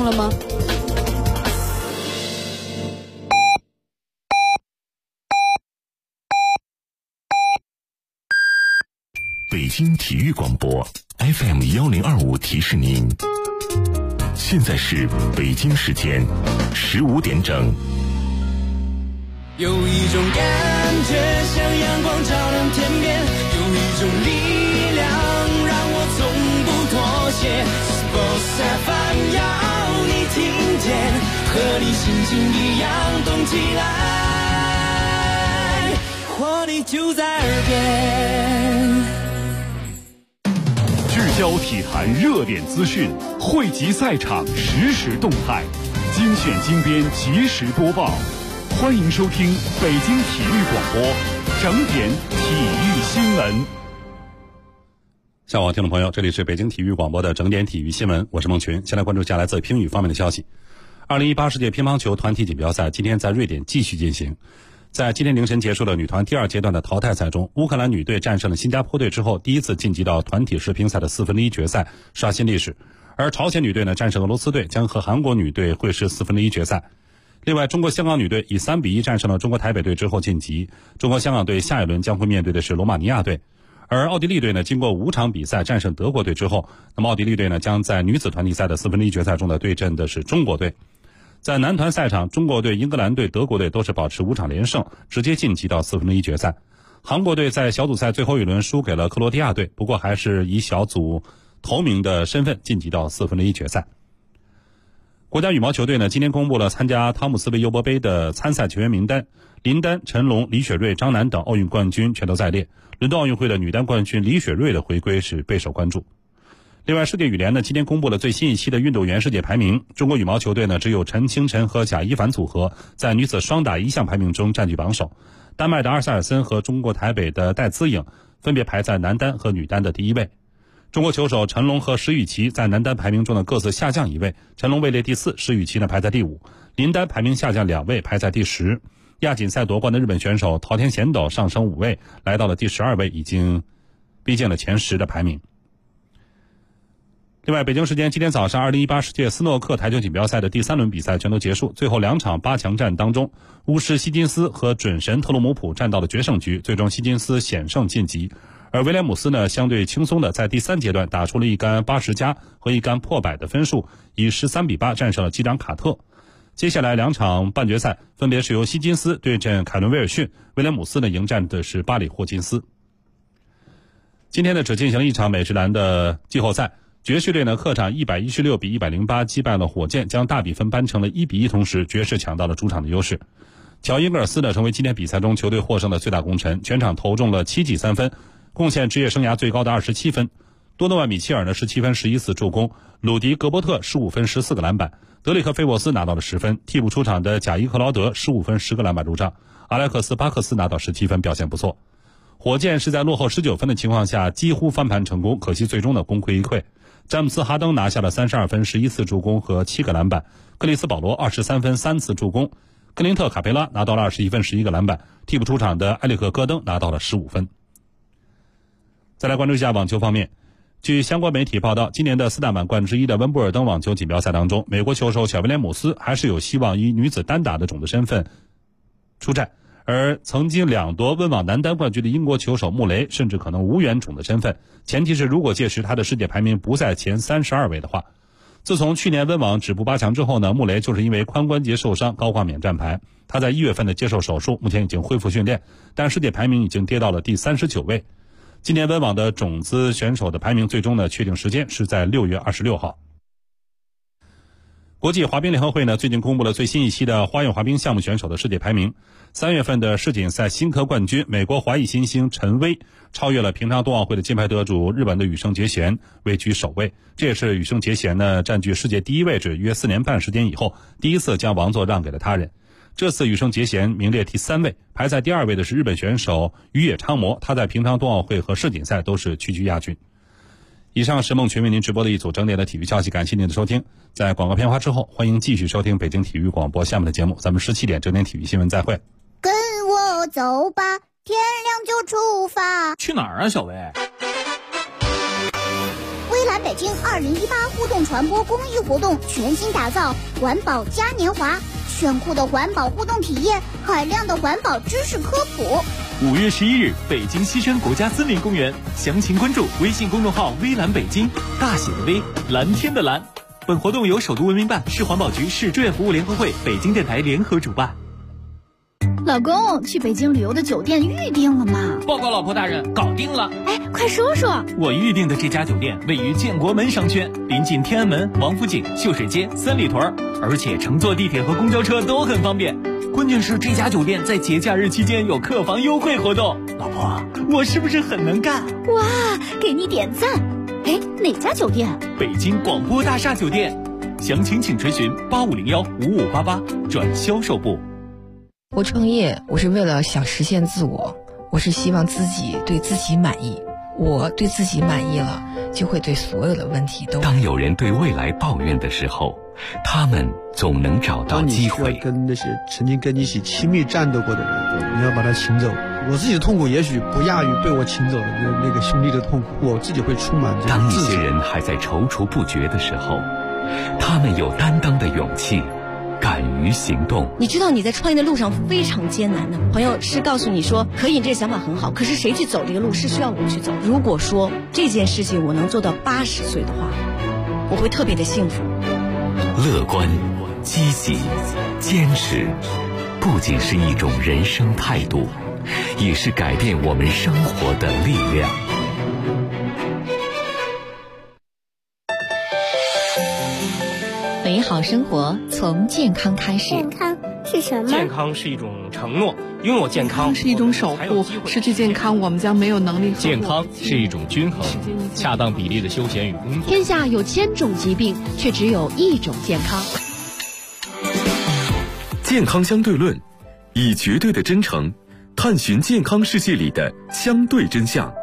动了吗？ 北京体育广播 FM1025 提示您，现在是北京时间15点整。 有一种感觉像阳光照亮天边，有一种力量让我从不妥协。Sports FM 要你听见，和你心情一样动起来，活力就在耳边。 聚焦体坛热点资讯，汇集赛场实时动态，精选精编及时播报。欢迎收听北京体育广播整点体育新闻。 下午好，听众朋友，这里是北京体育广播的整点体育新闻，我是孟群。先来关注下来自乒羽方面的消息。2018世界乒乓球团体锦标赛今天在瑞典继续进行。在今天凌晨结束的女团第2阶段的淘汰赛中，乌克兰女队战胜了新加坡队之后，第一次晋级到团体世乒赛的1/4决赛，刷新历史。而朝鲜女队呢，战胜俄罗斯队，将和韩国女队会师1/4决赛。另外，中国香港女队以3-1战胜了中国台北队之后晋级。中国香港队下一轮将会面对的是罗马尼亚队。而奥地利队呢，经过5场比赛战胜德国队之后，那么奥地利队呢，将在女子团体赛的1/4决赛中的对阵的是中国队。在男团赛场，中国队、英格兰队、德国队都是保持5场连胜，直接晋级到1/4决赛。韩国队在小组赛最后一轮输给了克罗地亚队，不过还是以小组头名的身份晋级到1/4决赛。国家羽毛球队呢，今天公布了参加汤姆斯杯尤伯杯的参赛球员名单，林丹、陈龙、李雪芮、张楠等奥运冠军全都在列。伦敦奥运会的女单冠军李雪芮的回归是备受关注。另外，世界羽联呢今天公布了最新一期的运动员世界排名。中国羽毛球队呢只有陈清晨和贾一凡组合在女子双打1项排名中占据榜首。丹麦的阿塞尔森和中国台北的戴资颖分别排在男单和女单的第1位。中国球手陈龙和石宇奇在男单排名中的各自下降1位，陈龙位列第4，石宇奇呢排在第5。林丹排名下降2位，排在第10。亚锦赛夺冠的日本选手桃田贤斗上升5位，来到了第12位，已经逼近了前10的排名。另外，北京时间今天早上2018世界斯诺克台球锦标赛的第3轮比赛全都结束，最后2场8强战当中，巫师希金斯和准神特鲁姆普战到了决胜局，最终希金斯险胜晋级。而威廉姆斯呢，相对轻松的在第3阶段打出了一杆80加和一杆破100的分数，以13-8战胜了机长卡特。接下来2场半决赛分别是由希金斯对阵凯伦威尔逊，威廉姆斯呢迎战的是巴里霍金斯。今天呢只进行了一场美职篮的季后赛，爵士队呢客场116-108击败了火箭，将大比分扳成了1-1，同时爵士抢到了主场的优势。乔伊戈尔斯呢成为今天比赛中球队获胜的最大功臣，全场投中了7记3分，贡献职业生涯最高的27分。多诺万米切尔呢17分11次助攻，鲁迪格伯特15分14个篮板，德里克菲沃斯拿到了10分，替补出场的贾伊克劳德15分10个篮板入账，阿莱克斯巴克斯拿到17分，表现不错。火箭是在落后19分的情况下几乎翻盘成功，可惜最终的功亏一篑。詹姆斯哈登拿下了32分11次助攻和7个篮板，克里斯保罗23分3次助攻，克林特卡佩拉拿到了21分11个篮板，替补出场的埃里克戈登拿到了15分。再来关注一下网球方面。据相关媒体报道，今年的4大满贯之一的温布尔登网球锦标赛当中，美国球手小威廉姆斯还是有希望以女子单打的种子身份出战，而曾经2夺温网男单冠军的英国球手穆雷甚至可能无缘种子身份，前提是如果届时他的世界排名不在前32位的话。自从去年温网止步8强之后呢，穆雷就是因为髋关节受伤高挂免战牌，他在1月份的接受手术，目前已经恢复训练，但世界排名已经跌到了第39位。今年温网的种子选手的排名最终呢确定时间是在6月26号。国际滑冰联合会呢最近公布了最新一期的花样滑冰项目选手的世界排名。3月份的世锦赛新科冠军美国华裔新星陈薇超越了平昌冬奥会的金牌得主日本的羽生结弦，位居首位。这也是羽生结弦呢占据世界第1位置约4年半时间以后，第一次将王座让给了他人。这次羽生结弦名列第3位，排在第2位的是日本选手宇野昌磨，他在平昌冬奥会和世锦赛都是屈居亚军。以上是孟群为您直播的一组整点的体育消息，感谢您的收听。在广告片花之后，欢迎继续收听北京体育广播下面的节目，咱们17点整点体育新闻再会。 跟我走吧，天亮就出发。 去哪儿啊，小薇？ 蔚蓝蓝北京2018互动传播公益活动全新打造环保嘉年华，炫酷的环保互动体验，海量的环保知识科普。 5月11日，北京西山国家森林公园，详情关注微信公众号“微蓝北京”，大写的微，蓝天的蓝。本活动由首都文明办、市环保局、市志愿服务联合会、北京电台联合主办。 老公，去北京旅游的酒店预定了吗？ 报告老婆大人，搞定了。 哎，快说说。 我预定的这家酒店位于建国门商圈，临近天安门、王府井、秀水街、三里屯，而且乘坐地铁和公交车都很方便。关键是这家酒店在节假日期间有客房优惠活动。老婆，我是不是很能干？ 哇，给你点赞。哎，哪家酒店？ 北京广播大厦酒店。详情请垂询8501-5588转销售部。 我创业，我是为了想实现自我，我是希望自己对自己满意。我对自己满意了，就会对所有的问题都。 当有人对未来抱怨的时候，他们总能找到机会。 当你需要跟那些曾经跟你一起亲密战斗过的人，你要把他请走。我自己的痛苦也许不亚于被我请走的那个兄弟的痛苦，我自己会充满这个当一些人还在踌躇不决的时候，他们有担当的勇气，敢于行动。 你知道你在创业的路上非常艰难的，朋友是告诉你说可以，这个想法很好，可是谁去走这个路是需要我去走。如果说这件事情我能做到80岁的话，我会特别的幸福。 乐观、积极、坚持，不仅是一种人生态度，也是改变我们生活的力量。 美好生活从健康开始。 健康是什么？ 健康是一种承诺，拥有健康是一种守护，失去健康我们将没有能力。 健康是一种均衡，恰当比例的休闲与工作。 天下有1000种疾病，却只有1种健康。 健康相对论，以绝对的真诚探寻健康世界里的相对真相。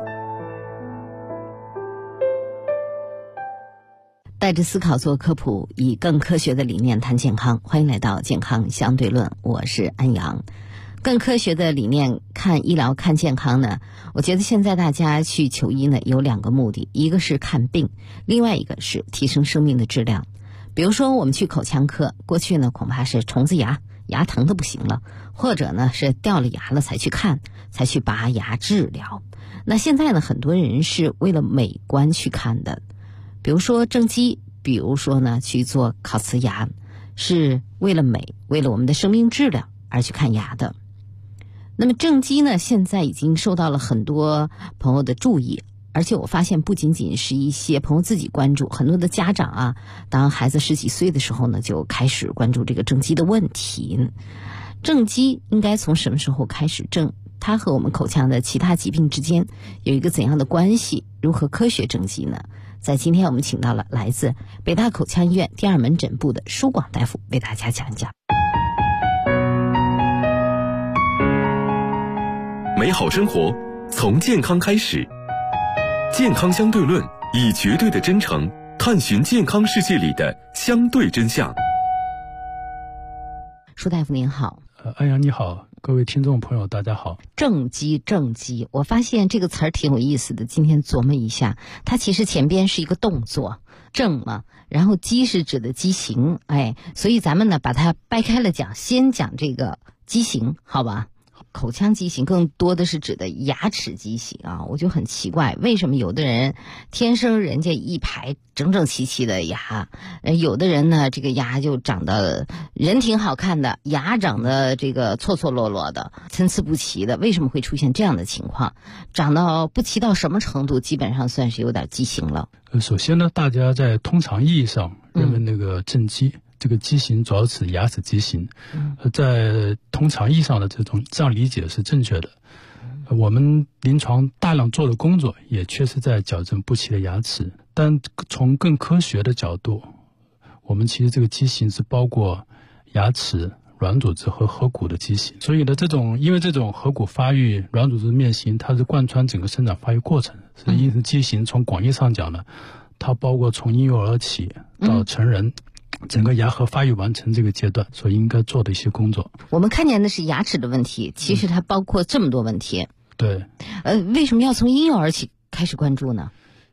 带着思考做科普，以更科学的理念谈健康。欢迎来到健康相对论，我是安阳。更科学的理念看医疗看健康呢，我觉得现在大家去求医呢有2个目的，一个是看病，另外一个是提升生命的质量。比如说我们去口腔科，过去呢恐怕是虫子牙，牙疼的不行了，或者呢是掉了牙了才去看，才去拔牙治疗。那现在呢很多人是为了美观去看的，比如说正畸，比如说呢去做烤瓷牙，是为了美，为了我们的生命质量而去看牙的。那么正畸呢现在已经受到了很多朋友的注意，而且我发现不仅仅是一些朋友自己关注，很多的家长啊，当孩子10几岁的时候呢就开始关注这个正畸的问题。正畸应该从什么时候开始正？它和我们口腔的其他疾病之间有一个怎样的关系？如何科学正畸呢？在今天我们请到了来自北大口腔医院第2门诊部的舒广大夫，为大家讲一讲。 美好生活从健康开始，健康相对论，以绝对的真诚探寻健康世界里的相对真相。 舒大夫您好。 安阳你好，各位听众朋友大家好。 正畸，我发现这个词儿挺有意思的，今天琢磨一下，它其实前边是一个动作，正嘛，然后畸是指的畸形，所以咱们呢把它掰开了讲，先讲这个畸形，好吧？口腔畸形更多的是指的牙齿畸形啊，我就很奇怪，为什么有的人天生人家一排整整齐齐的牙，有的人呢这个牙就长得人挺好看的，牙长得这个错错落落的，参差不齐的，为什么会出现这样的情况？长到不齐到什么程度，基本上算是有点畸形了。 首先呢，大家在通常意义上认为那个正畸，这个畸形主要是牙齿畸形，在通常意义上的这样理解是正确的。我们临床大量做的工作也确实在矫正不齐的牙齿，但从更科学的角度，我们其实这个畸形是包括牙齿、软组织和颌骨的畸形。所以呢，因为这种颌骨发育、软组织面型，它是贯穿整个生长发育过程，所以因此畸形从广义上讲呢，它包括从婴幼儿起到成人，整个牙颌发育完成这个阶段所应该做的一些工作。 我们看见的是牙齿的问题，其实它包括这么多问题。 对。 为什么要从婴幼儿起开始关注呢？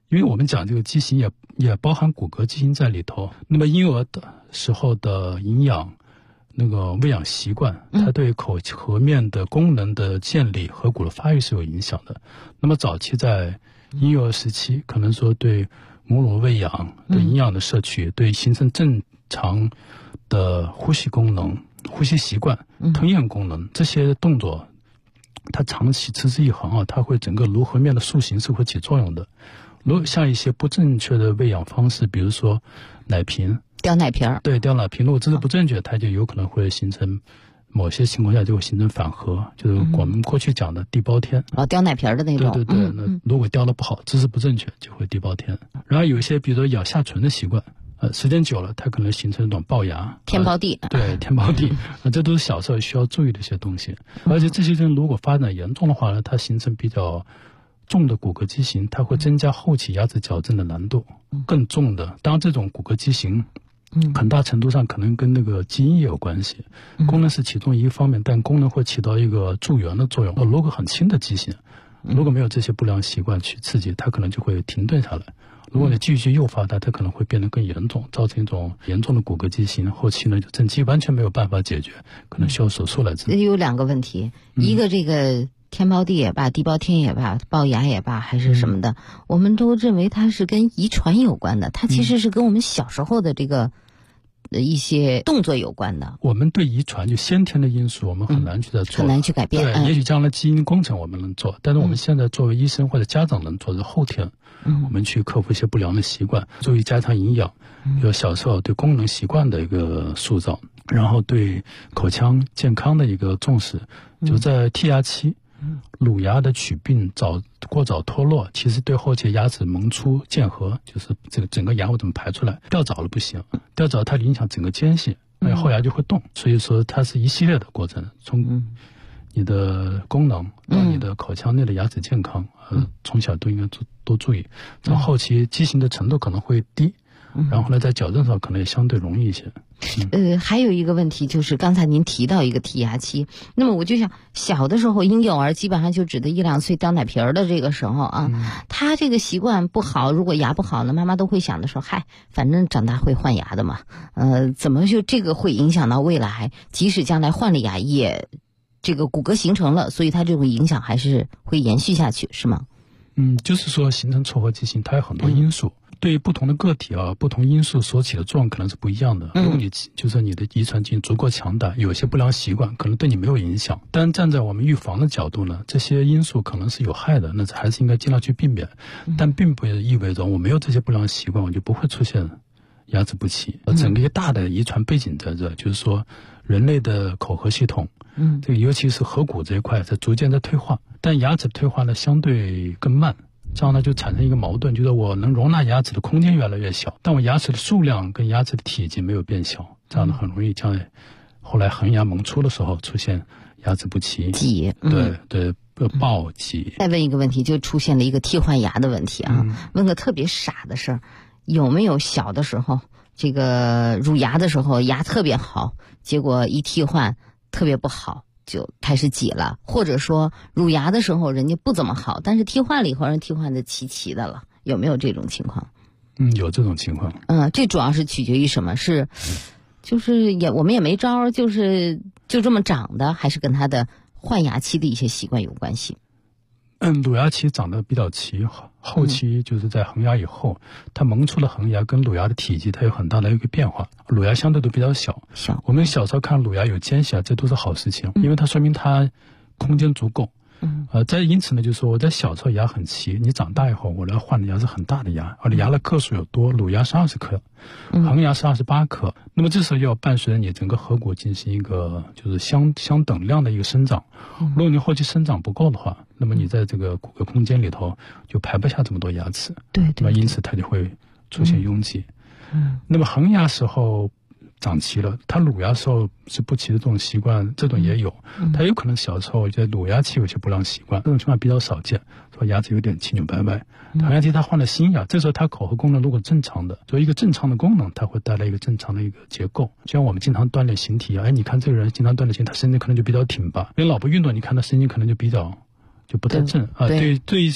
因为我们讲这个畸形也包含骨骼畸形在里头。那么婴儿的时候的营养，那个喂养习惯，它对口颌面的功能的建立和骨的发育是有影响的。那么早期在婴幼儿时期，可能说对母乳喂养、对营养的摄取、对形成正常的呼吸功能、呼吸习惯、吞咽功能这些动作，它长期持之以恒啊，它会整个颅颌面的塑形是会起作用的。如果像一些不正确的喂养方式，比如说奶瓶、 吊奶瓶儿， 对，吊奶瓶，如果这是不正确，它就有可能会形成某些情况下就会形成反颌，就是我们过去讲的地包天。 吊奶瓶儿的那种。 对对对，那如果吊的不好，姿势不正确，就会地包天。然后有一些比如说咬下唇的习惯，时间久了，它可能形成一种龅牙、 天包地。 对，天包地，这都是小时候需要注意的一些东西。而且这些人如果发展严重的话呢，它形成比较重的骨骼畸形，它会增加后期牙齿矫正的难度。更重的，当然这种骨骼畸形，很大程度上可能跟那个基因也有关系，功能是其中一方面，但功能会起到一个助缘的作用。如果很轻的畸形，如果没有这些不良习惯去刺激，它可能就会停顿下来。如果你继续诱发它，它可能会变得更严重，造成一种严重的骨骼畸形，后期呢就整期完全没有办法解决，可能需要手术来治。 有两个问题，一个这个天包地也罢，地包天也罢，龅牙也罢，还是什么的，我们都认为它是跟遗传有关的，它其实是跟我们小时候的这个一些动作有关的。我们对遗传就先天的因素，我们很难去做， 很难去改变。 对，也许将来基因工程我们能做，但是我们现在作为医生或者家长能做的后天，我们去克服一些不良的习惯，注意加强营养，有小时候对功能习惯的一个塑造，然后对口腔健康的一个重视，就在剔牙期。乳牙的龋病过早脱落，其实对后期牙齿萌出间隔，就是这个整个牙我怎么排出来，掉早了不行，掉早它影响整个间隙，后牙就会动。所以说它是一系列的过程，从你的功能到你的口腔内的牙齿健康，从小都应该多注意。从后期畸形的程度可能会低，然后呢在矫正上可能也相对容易一些。 还有一个问题就是刚才您提到一个剔牙期，那么我就想小的时候婴幼儿基本上就指的1-2岁吊奶瓶儿的这个时候啊，他这个习惯不好，如果牙不好呢，妈妈都会想的说，嗨，反正长大会换牙的嘛，怎么就这个会影响到未来，即使将来换了牙也这个骨骼形成了，所以它这种影响还是会延续下去，是吗？ 就是说形成错颌畸形它有很多因素，对于不同的个体啊，不同因素所起的作用可能是不一样的。如果你就是你的遗传基因足够强大，有些不良习惯可能对你没有影响，但站在我们预防的角度呢，这些因素可能是有害的，那还是应该尽量去避免。但并不意味着我没有这些不良习惯我就不会出现牙齿不齐。整个一个大的遗传背景在这，就是说人类的口颌系统，这个尤其是颌骨这一块在逐渐在退化，但牙齿退化呢相对更慢。这样呢就产生一个矛盾，就是我能容纳牙齿的空间越来越小，但我牙齿的数量跟牙齿的体积没有变小，这样呢很容易将来后来恒牙萌出的时候出现牙齿不齐、对暴击。 再问一个问题，就出现了一个替换牙的问题啊。问个特别傻的事儿，有没有小的时候这个乳牙的时候牙特别好，结果一替换特别不好，就开始挤了，或者说乳牙的时候人家不怎么好，但是替换了以后人替换的齐齐的了，有没有这种情况？ 有这种情况。 这主要是取决于什么？是就是我们也没招，就这么长的，还是跟他的换牙期的一些习惯有关系？ 乳牙期长得比较齐，后期就是在恒牙以后，它萌出的恒牙跟乳牙的体积它有很大的一个变化，乳牙相对都比较小。我们小时候看乳牙有间隙啊，这都是好事情，因为它说明它空间足够。因此呢，就是说我在小时候牙很齐，你长大以后我来换的牙是很大的牙，而且牙的克数有多，乳牙是20颗，恒牙是28颗。那么这时候要伴随着你整个颌骨进行一个就是相等量的一个生长。如果你后期生长不够的话，那么你在这个骨骼空间里头就排不下这么多牙齿。那么因此它就会出现拥挤。那么恒牙时候长齐了，它乳牙时候是不齐的这种习惯，这种也有。它有可能小时候我觉得乳牙期有些不良习惯，这种情况比较少见，说牙齿有点七扭八歪。恒牙期它换了新牙，这时候它口颌功能如果正常的，所以一个正常的功能，它会带来一个正常的一个结构。就像我们经常锻炼形体啊，你看这个人经常锻炼形体，他神经可能就比较挺拔；因为老不运动，你看他神经可能就不太正啊。对于这个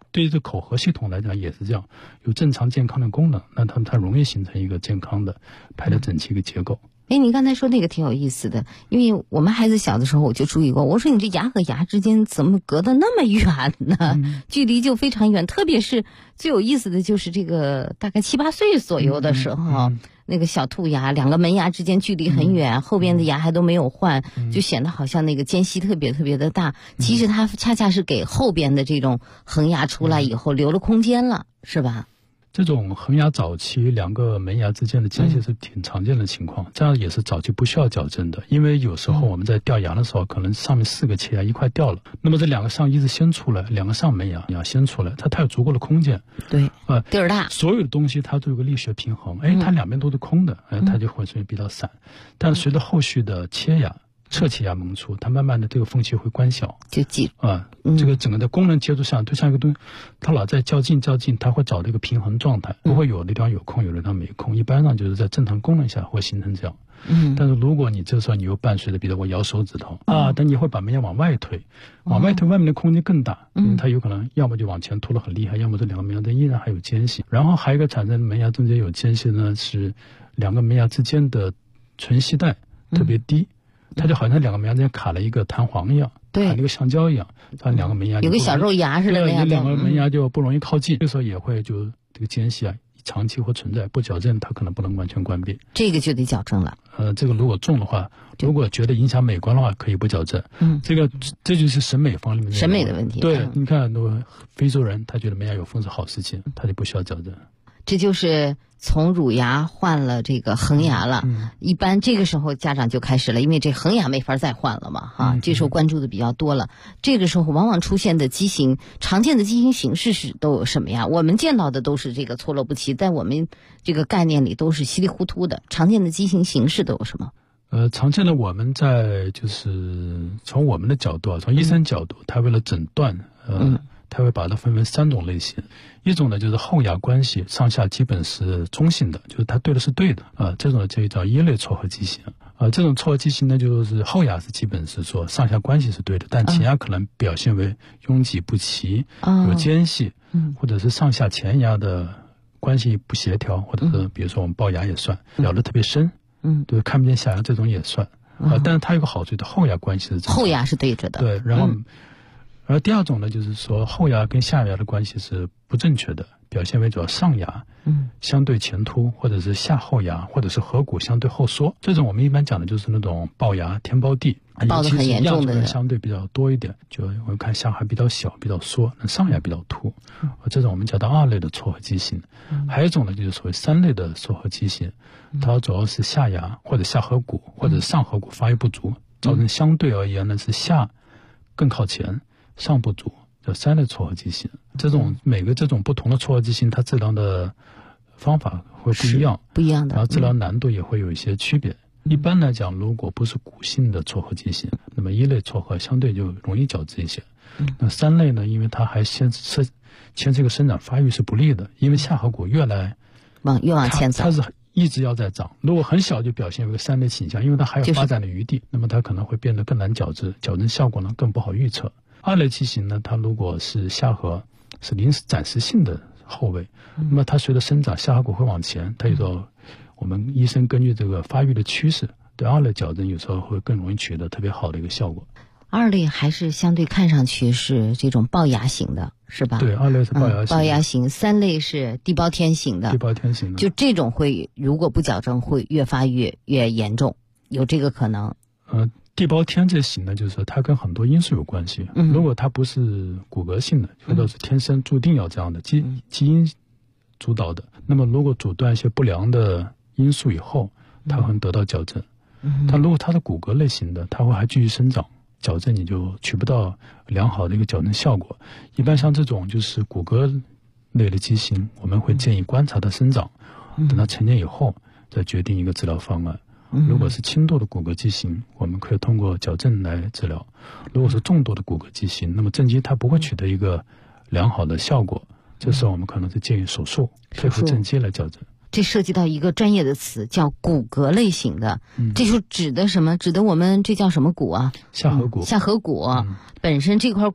对于这口核系统来讲也是这样，有正常健康的功能，那它容易形成一个健康的排得整齐一个结构。 你刚才说那个挺有意思的，因为我们孩子小的时候我就注意过，我说你这牙和牙之间怎么隔得那么远呢？距离就非常远，特别是最有意思的就是这个大概7、8岁左右的时候，那个小兔牙2个门牙之间距离很远，后边的牙还都没有换，就显得好像那个间隙特别特别的大，其实它恰恰是给后边的这种恒牙出来以后留了空间了，是吧？ 这种恒牙早期2个门牙之间的间隙是挺常见的情况，这样也是早期不需要矫正的，因为有时候我们在掉牙的时候，可能上面4个切牙一块掉了，那么这2个上一直先出来，2个上门牙先出来，它有足够的空间， 对，地儿大， 所有的东西它都有个力学平衡，它两边都是空的，它就会比较散，但随着后续的切牙。侧切牙萌出，它慢慢的这个缝隙会关小， 就挤这个整个的功能接触上，就像一个东西，它老在较劲，它会找到一个平衡状态，不会有的地方有空，有的地方没空，一般上就是在正常功能下会形成这样。但是如果你这时候你又伴随着，比如我摇手指头但你会把门牙往外推，外面的空间更大，它有可能要么就往前拖得很厉害，要么这2个门牙依然还有间隙。然后还有一个产生门牙中间有间隙呢，是2个门牙之间的唇系带特别低。它就好像2个门牙之间卡了一个弹簧一样，卡了一个橡胶一样，它2个门牙有个小肉牙似的那样， 对，2个门牙就不容易靠近，这时候也会就这个间隙长期会存在，不矫正它可能不能完全关闭， 这个就得矫正了。 这个如果重的话，如果觉得影响美观的话，可以不矫正。这就是审美方面的审美的问题。 对，你看很多非洲人，他觉得门牙有缝是好事情，他就不需要矫正。 这就是从乳牙换了这个恒牙了，一般这个时候家长就开始了，因为这恒牙没法再换了嘛，这时候关注的比较多了。这个时候往往出现的畸形，常见的畸形形式都有什么呀？我们见到的都是这个错落不齐，在我们这个概念里都是稀里糊涂的。常见的畸形形式都有什么？ 常见的我们在就是从我们的角度从医生角度，他为了诊断，它会把它分为3种类型，一种呢就是后牙关系上下基本是中性的，就是它对的是对的这种就叫1类错颌畸形这种错颌畸形呢，就是后牙是基本是说上下关系是对的，但前牙可能表现为拥挤不齐，有间隙，或者是上下前牙的关系不协调，或者是比如说我们龅牙也算，咬得特别深，对，看不见下牙这种也算但是它有个好处，的后牙关系是后牙是对着的， 对，然后而第2种呢，就是说后牙跟下牙的关系是不正确的，表现为主要上牙相对前凸，或者是下后牙，或者是颌骨相对后缩。这种我们一般讲的就是那种龅牙天苞地， 龅得很严重的人相对比较多一点，就我们看下颌比较小比较缩，那上牙比较凸这种我们叫到2类的错颌畸形还有一种呢就是所谓3类的错颌畸形它主要是下牙或者下颌骨或者上颌骨发育不足造成相对而言呢是下更靠前，上不足，叫3类错颌畸形。每个这种不同的错颌畸形，它治疗的方法会不一样， 不一样的， 然后治疗难度也会有一些区别。一般来讲，如果不是骨性的错颌畸形，那么1类错颌相对就容易矫治一些。那3类呢，因为它还牵涉一个生长发育是不利的，因为下颌骨越往前走， 它是一直要在长。如果很小就表现为3类倾向，因为它还有发展的余地，那么它可能会变得更难矫治，矫正效果呢更不好预测。2类畸形呢，它如果是下颌是暂时性的后位，那么它随着生长下颌骨会往前，它有时候我们医生根据这个发育的趋势，对2类矫正有时候会更容易取得特别好的一个效果。 2类还是相对看上去是这种龅牙型的，是吧？ 对，2类是龅牙型，3类是地包天型的。 地包天型的， 就这种会如果不矫正会越发越严重，有这个可能。 地包天这型呢，就是说它跟很多因素有关系。如果它不是骨骼性的，或者是天生注定要这样的基因主导的，那么如果阻断一些不良的因素以后，它会得到矫正。但如果它是骨骼类型的，它会还继续生长，矫正你就取不到良好的一个矫正效果。一般像这种就是骨骼类的畸形，我们会建议观察它生长，等它成年以后再决定一个治疗方案。如果是轻度的骨骼畸形，我们可以通过矫正来治疗；如果是重度的骨骼畸形，那么正畸它不会取得一个良好的效果，这时候我们可能是建议手术配合正畸来矫正。 这涉及到一个专业的词叫骨骼类型的，这就指的什么？指的我们这叫什么骨啊？ 下颌骨。 下颌骨本身这块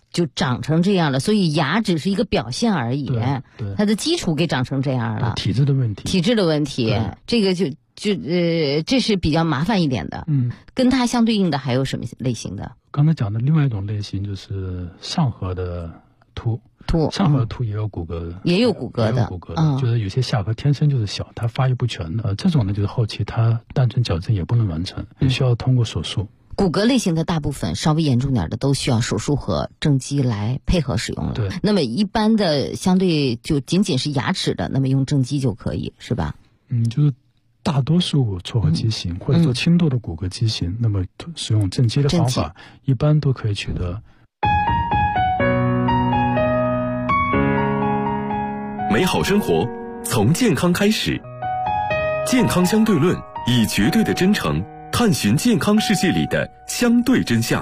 就长成这样了，所以牙只是一个表现而已， 对， 它的基础给长成这样了。 体质的问题， 这个这是比较麻烦一点的。跟它相对应的还有什么类型的？ 刚才讲的另外一种类型就是上颌的凸，上颌凸也有骨骼， 也有骨骼的， 就是有些下颌天生就是小，它发育不全的，这种呢就是后期它单纯矫正也不能完成，需要通过手术。 骨骼类型的大部分稍微严重点的都需要手术和正畸来配合使用了。 对， 那么一般的相对就仅仅是牙齿的，那么用正畸就可以，是吧？ 就是大多数错颌畸形或者说轻度的骨骼畸形，那么使用正畸的方法一般都可以取得。 美好生活从健康开始，健康相对论以绝对的真诚探寻健康世界里的相对真相。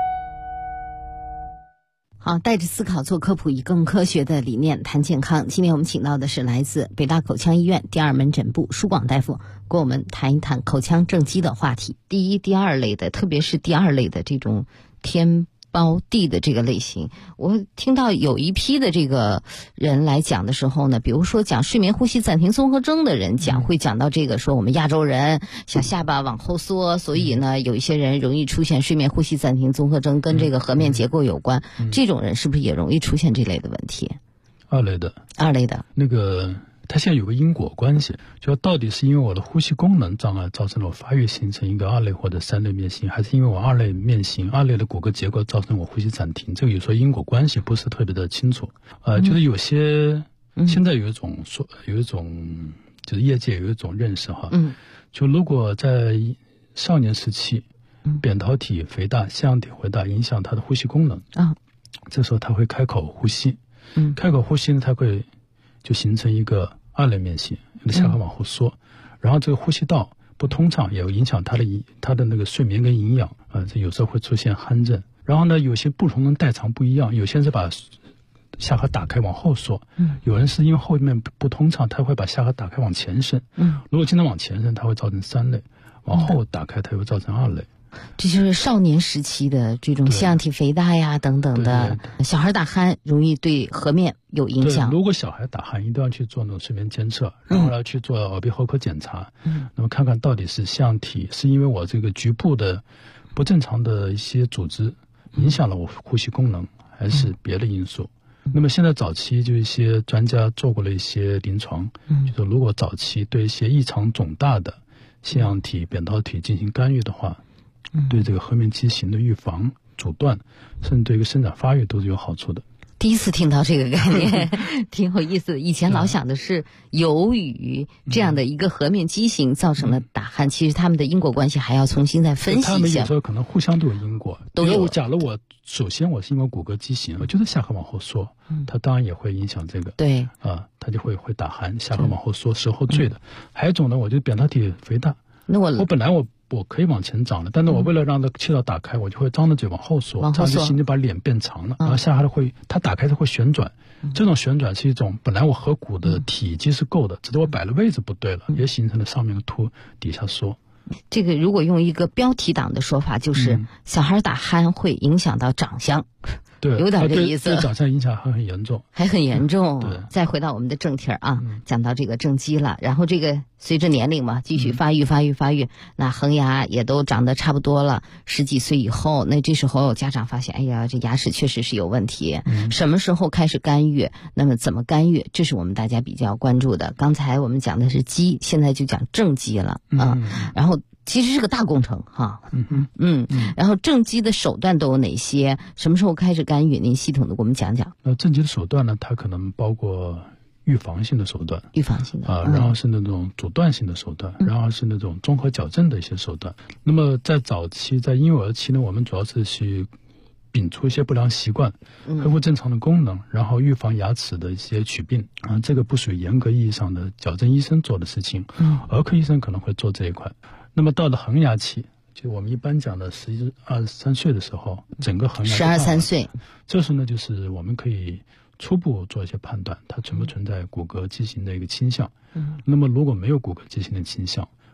好，带着思考做科普，以更科学的理念谈健康。今天我们请到的是来自北大口腔医院第二门诊部舒广大夫，跟我们谈一谈口腔正畸的话题。第一、第二类的，特别是第二类的这种天包地的这个类型，我听到有一批的这个人来讲的时候呢，比如说讲睡眠呼吸暂停综合征的人会讲到这个，说我们亚洲人小下巴往后缩，所以呢有一些人容易出现睡眠呼吸暂停综合征，跟这个颌面结构有关。这种人是不是也容易出现这类的问题？ 二类的那个它现在有个因果关系，就到底是因为我的呼吸功能障碍造成了我发育形成一个二类或者三类面型，还是因为我二类面型二类的骨骼结构造成我呼吸暂停，这个有时候因果关系不是特别的清楚。就是有些现在有一种就是业界有一种认识哈，就如果在少年时期扁桃体肥大腺样体肥大影响他的呼吸功能这时候他会开口呼吸，开口呼吸呢它会就形成一个二类面型，你的下颌往后缩，然后这个呼吸道不通畅，也会影响他的那个睡眠跟营养这有时候会出现鼾症。然后呢，有些不同的代偿不一样，有些人是把下颌打开往后缩，有人是因为后面不通畅，他会把下颌打开往前伸，如果经常往前伸，它会造成三类，往后打开它会造成二类。 这就是少年时期的这种腺样体肥大呀等等的，小孩打鼾容易对颌面有影响。 如果小孩打鼾，一定要去做那种睡眠监测，然后要去做耳鼻喉科检查，那么看看到底是腺样体是因为我这个局部的不正常的一些组织影响了我呼吸功能，还是别的因素。那么现在早期就一些专家做过了一些临床，就是如果早期对一些异常肿大的腺样体扁桃体进行干预的话，对这个颌面畸形的预防、阻断，甚至对一个生长发育都是有好处的。 第一次听到这个概念，挺有意思的。以前老想的是由于这样的一个颌面畸形造成了打鼾，其实他们的因果关系还要重新再分析一下。 他们有时候可能互相都有因果， 都有。 假如我首先我是因为骨骼畸形，我就是下颌往后缩，它当然也会影响这个。 对它就会打鼾，下颌往后缩，舌后坠的。还有一种呢，我就扁桃体肥大， 那我本来我可以往前长的，但是我为了让它气道打开，我就会张着嘴往后缩，这样就形成把脸变长了，然后下颌它打开它会旋转，这种旋转是一种本来我颌骨的体积是够的，只是我摆的位置不对了，也形成了上面的凸底下缩。 这个如果用一个标题党的说法，就是小孩打鼾会影响到长相。 对， 有点这意思。 对长相影响还很严重， 还很严重。 对， 再回到我们的正题讲到这个正畸了，然后这个随着年龄嘛，继续发育，那恒牙也都长得差不多了，10几岁以后，那这时候家长发现，哎呀，这牙齿确实是有问题，什么时候开始干预？那么怎么干预？这是我们大家比较关注的。刚才我们讲的是畸，现在就讲正畸了然后其实是个大工程然后正畸的手段都有哪些？什么时候开始干预？您系统的给我们讲讲。 正畸的手段呢，它可能包括预防性的手段，然后是那种阻断性的手段，然后是那种综合矫正的一些手段。那么在早期，在婴幼儿期呢，我们主要是去摒除一些不良习惯，恢复正常的功能，然后预防牙齿的一些龋病这个不属于严格意义上的矫正医生做的事情，儿科医生可能会做这一块。那么到了恒牙期，就我们一般讲的11、23岁的时候，整个恒牙 12、13岁， 这时呢，就是我们可以初步做一些判断，它存不存在骨骼畸形的一个倾向。那么如果没有骨骼畸形的倾向，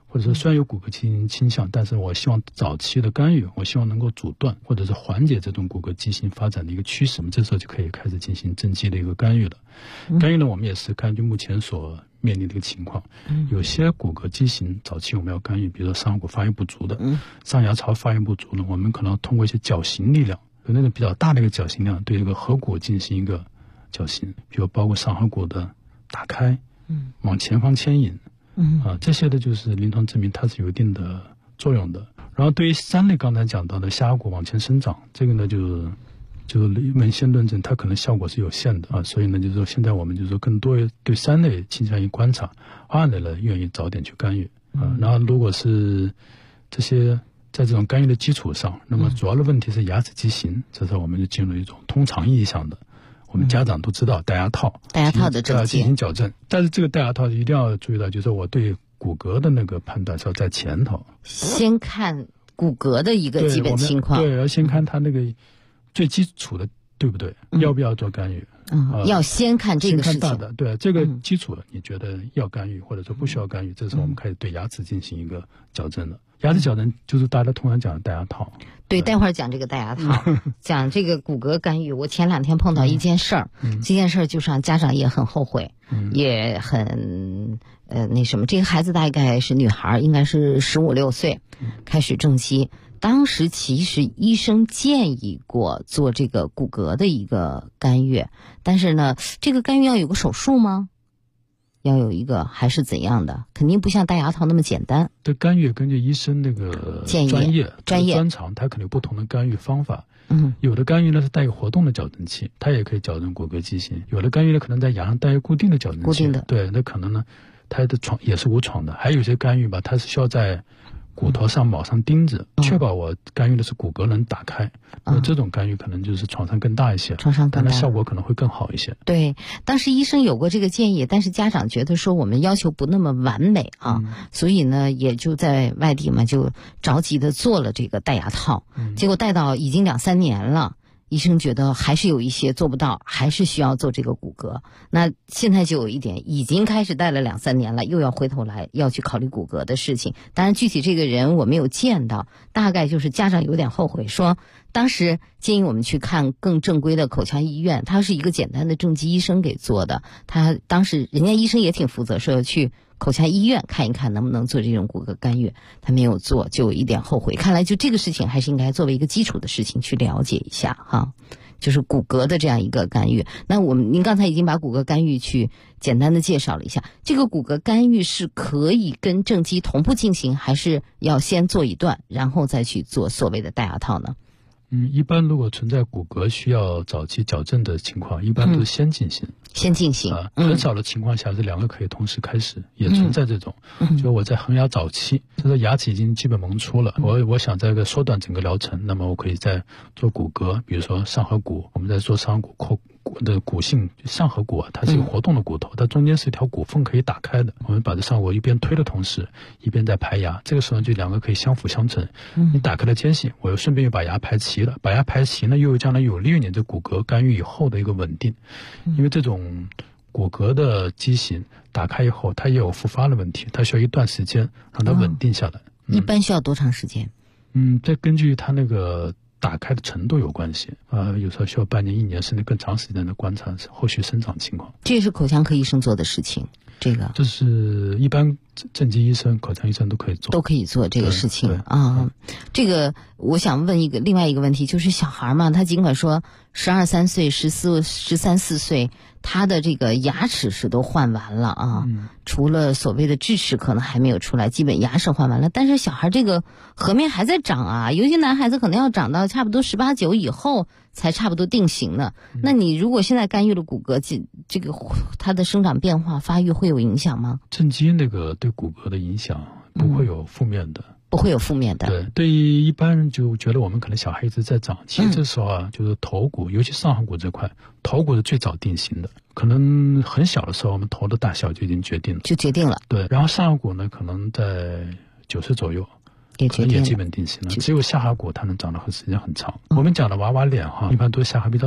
或者说虽然有骨骼畸形倾向，但是我希望早期的干预，我希望能够阻断或者是缓解这种骨骼畸形发展的一个趋势，我们这时候就可以开始进行正畸的一个干预了。干预呢，我们也是根据目前所面临的一个情况，有些骨骼畸形早期我们要干预，比如说上颌骨发育不足的，上牙槽发育不足的，我们可能通过一些矫形力量，有那种比较大的一个矫形力量，对这个颌骨进行一个矫形，比如包括上颌骨的打开，往前方牵引，这些的就是临床证明它是有一定的作用的。然后对于3类刚才讲到的下颌骨往前生长，这个呢就是文献论证它可能效果是有限的所以呢就是说现在我们就是说更多对3类倾向于观察，2类呢愿意早点去干预然后如果是这些在这种干预的基础上，那么主要的问题是牙齿畸形，这时候我们就进入一种通常意义上的，我们家长都知道戴牙套的正畸进行矫正，但是这个戴牙套一定要注意到，就是我对骨骼的那个判断是要在前头， 先看骨骼的一个基本情况， 对，要先看他那个最基础的对不对，要不要做干预， 要先看这个事情， 先看大的，对这个基础的你觉得要干预或者说不需要干预，这时候我们开始对牙齿进行一个矫正了。牙齿矫正就是大家通常讲的戴牙套， 对，待会儿讲这个戴牙套讲这个骨骼干预。我前2天碰到一件事儿，这件事儿就让家长也很后悔，也很那什么，这个孩子大概是女孩，应该是15、16岁开始正畸，当时其实医生建议过做这个骨骼的一个干预，但是呢这个干预要有个手术吗？要有一个还是怎样的？肯定不像戴牙套那么简单。 对干预根据医生那个专业专长，他肯定有不同的干预方法。有的干预呢是带有活动的矫正器，它也可以矫正骨骼畸形；有的干预呢可能在牙上带有固定的矫正器， 固定的， 对，那可能呢它的床也是无床的。还有一些干预吧，它是需要在骨头上铆上钉子，确保我干预的是骨骼能打开。这种干预可能就是床上更大一些，但它效果可能会更好一些。 对，当时医生有过这个建议，但是家长觉得说我们要求不那么完美所以呢也就在外地嘛就着急的做了这个戴牙套，结果戴到已经2、3年了。医生觉得还是有一些做不到，还是需要做这个骨骼。那现在就有一点，已经开始戴了2、3年了，又要回头来要去考虑骨骼的事情。当然具体这个人我没有见到，大概就是家长有点后悔，说当时建议我们去看更正规的口腔医院，他是一个简单的正畸医生给做的，他当时人家医生也挺负责，说要去口腔医院看一看能不能做这种骨骼干预，他没有做，就有一点后悔。看来就这个事情还是应该作为一个基础的事情去了解一下就是骨骼的这样一个干预。那您刚才已经把骨骼干预去简单的介绍了一下，这个骨骼干预是可以跟正畸同步进行，还是要先做一段然后再去做所谓的戴牙套呢？ 一般如果存在骨骼需要早期矫正的情况，一般都是先进行。很少的情况下，这2个可以同时开始，也存在这种。就我在恒牙早期，就是牙齿已经基本萌出了，我想在缩短整个疗程，那么我可以在做骨骼，比如说上颌骨，我们在做上颌骨的骨性，上颌骨它是有活动的骨头，它中间是一条骨缝可以打开的。我们把这上颌骨一边推的同时，一边在排牙，这个时候就2个可以相辅相成。你打开了间隙，我又顺便又把牙排齐了，把牙排齐呢，又将来有利于你这骨骼干预以后的一个稳定。因为这种骨骼的畸形打开以后，它也有复发的问题，它需要一段时间让它稳定下来。 一般需要多长时间？ 这根据它那个打开的程度有关系有时候需要半年、1年甚至更长时间的观察后续生长情况。 这也是口腔科医生做的事情。 这是一般正畸医生、口腔医生都可以做这个事情这个我想问另外一个问题，就是小孩嘛，他尽管说12、13岁、13、14岁，他的这个牙齿是都换完了除了所谓的智齿可能还没有出来，基本牙齿换完了，但是小孩这个颌面还在长有些男孩子可能要长到差不多18、19以后才差不多定型呢。那你如果现在干预了骨骼，这个它的生长变化发育会有影响吗？ 正畸那个对骨骼的影响不会有负面的。 不会有负面的。 对，对于一般人就觉得我们可能小孩一直在长，其实这时候就是头骨，尤其上颌骨这块，头骨是最早定型的，可能很小的时候我们头的大小就已经决定了。对，然后上颌骨呢，可能在9岁左右。可能也基本定型了，只有下颌骨它能长得时间很长。我们讲的娃娃脸一般都是下颌比较小，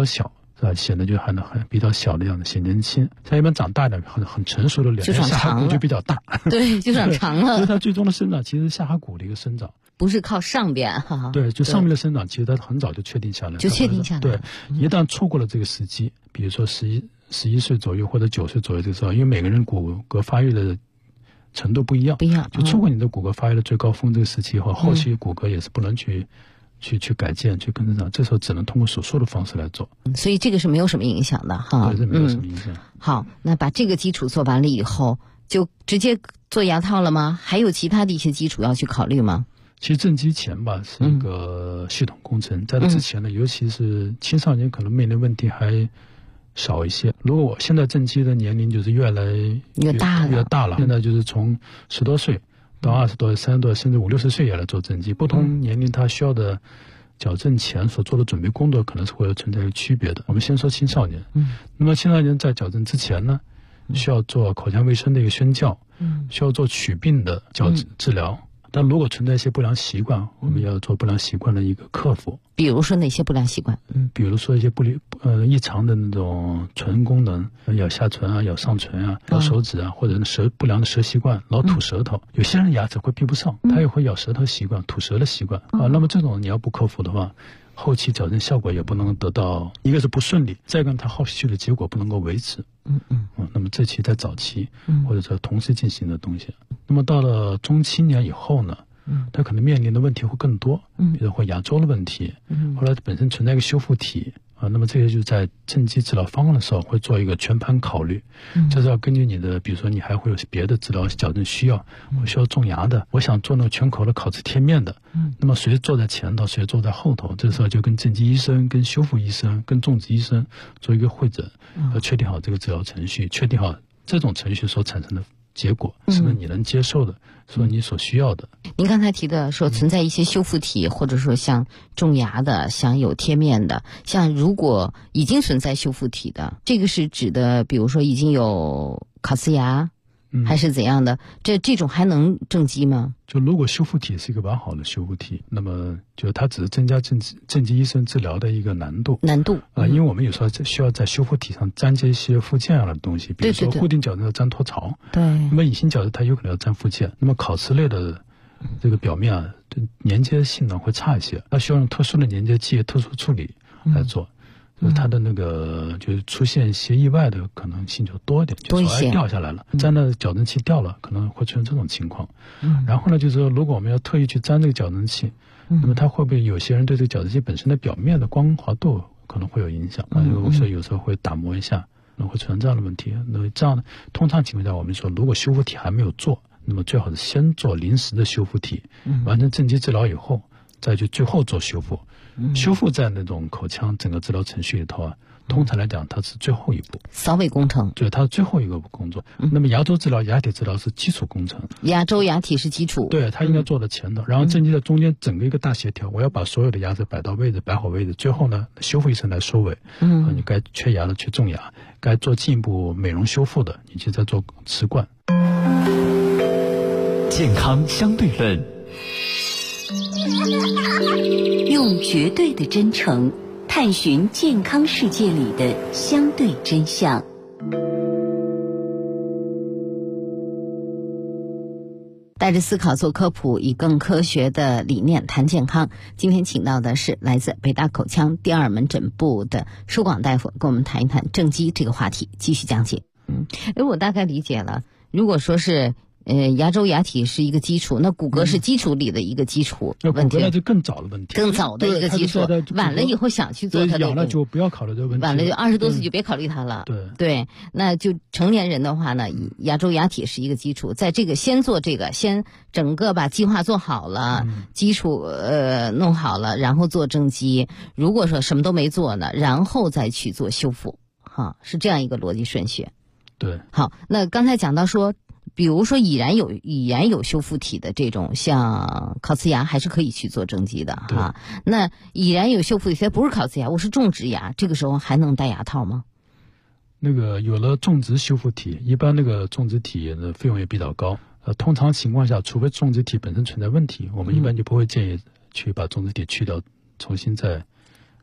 是吧？显得就还比较小的样子，显年轻。像一般长大一点很成熟的脸， 就长长了， 下颌骨就比较大， 对，就长长了。 所以它最终的生长其实是下颌骨的一个生长。 不是靠上边哈， 对，就上面的生长，其实它很早就确定下来，对，一旦错过了这个时机，比如说11岁左右或者9岁左右这个时候，因为每个人骨骼发育的程度不一样，就错过你的骨骼发育的最高峰这个时期以后，后期骨骼也是不能去改建、去跟上，这时候只能通过手术的方式来做。 所以这个是没有什么影响的哈， 对，这没有什么影响。 好，那把这个基础做完了以后，就直接做牙套了吗？还有其他的一些基础要去考虑吗？ 其实正畸前吧是一个系统工程，在这之前呢，尤其是青少年可能面临问题还少一些。如果我现在正畸的年龄就是越来越大了，现在就是从10多岁到20多岁、30多岁，甚至50、60岁也来做正畸。不同年龄他需要的矫正前所做的准备工作可能是会存在一个区别的。我们先说青少年，那么青少年在矫正之前呢，需要做口腔卫生的一个宣教，需要做龋病的治疗。但如果存在一些不良习惯，我们要做不良习惯的一个克服。 比如说哪些不良习惯？ 比如说一些异常的那种唇功能，咬下唇啊、咬上唇啊、咬手指啊，或者不良的舌习惯，老吐舌头。有些人牙齿会闭不上，他也会咬舌头习惯、吐舌的习惯啊。那么这种你要不克服的话，后期矫正效果也不能得到，一个是不顺利，再一个它后续的结果不能够维持。那么这期在早期或者说同时进行的东西。那么到了中青年以后呢，他可能面临的问题会更多，比如会牙周的问题，后来本身存在一个修复体啊，那么这个就在正畸治疗方案的时候会做一个全盘考虑，这是要根据你的，比如说你还会有别的治疗矫正需要，我需要种牙的，我想做那个全口的烤瓷贴面的，那么谁坐在前头，谁坐在后头，这时候就跟正畸医生、跟修复医生、跟种植医生做一个会诊，要确定好这个治疗程序，确定好这种程序所产生的结果是不是你能接受的，是不是你所需要的。 您刚才提的说存在一些修复体，或者说像种牙的、像有贴面的，像如果已经存在修复体的，这个是指的比如说已经有烤瓷牙还是怎样的，这种还能正畸吗？ 就如果修复体是一个完好的修复体，那么就它只是增加正畸医生治疗的一个难度因为我们有时候需要在修复体上粘接一些附件样的东西，比如说固定矫正要粘托槽， 对， 那么隐形矫正它有可能要粘附件，那么烤瓷类的这个表面啊，粘接性能会差一些，它需要用特殊的粘接剂、特殊处理来做。就是它的那个就是出现一些意外的可能性就多一点，就说掉下来了，粘的矫正器掉了，可能会出现这种情况。然后呢，就是说如果我们要特意去粘这个矫正器，那么它会不会有些人对这个矫正器本身的表面的光滑度可能会有影响，所以有时候会打磨一下，可能会存在这样的问题。那这样的通常情况下，我们说如果修复体还没有做，那么最好是先做临时的修复体，完成正畸治疗以后，再去最后做修复。修复在那种口腔整个治疗程序里头啊，通常来讲它是最后一步， 扫尾工程， 对，它是最后一个工作。那么牙周治疗、牙体治疗是基础工程， 牙周牙体是基础， 对，它应该做到前头，然后正畸在中间整个一个大协调，我要把所有的牙齿摆到位置，摆好位置，最后呢，修复医生来收尾，你该缺牙的去种牙，该做进一步美容修复的，你就在做瓷冠。 健康相对论， 用绝对的真诚探寻健康世界里的相对真相。 带着思考做科普，以更科学的理念谈健康。今天请到的是来自北大口腔第2门诊部的舒广大夫，跟我们谈一谈正畸这个话题，继续讲解。我大概理解了，如果说是牙周牙体是一个基础，那骨骼是基础里的一个基础问题， 骨骼那就更早的问题， 更早的一个基础。晚了以后想去做它的， 晚了就不要考虑这个问题。 晚了就20多岁就别考虑它了。对，那就成年人的话呢，牙周牙体是一个基础，在这个先做这个，先整个把计划做好了，基础弄好了，然后做正畸。如果说什么都没做呢，然后再去做修复，是这样一个逻辑顺序。 对， 好，那刚才讲到说，比如说已然有修复体的这种，像烤瓷牙还是可以去做正畸的哈。那已然有修复体，它不是烤瓷牙，我是种植牙，这个时候还能戴牙套吗？ 那个有了种植修复体，一般那个种植体的费用也比较高。通常情况下，除非种植体本身存在问题，我们一般就不会建议去把种植体去掉，重新再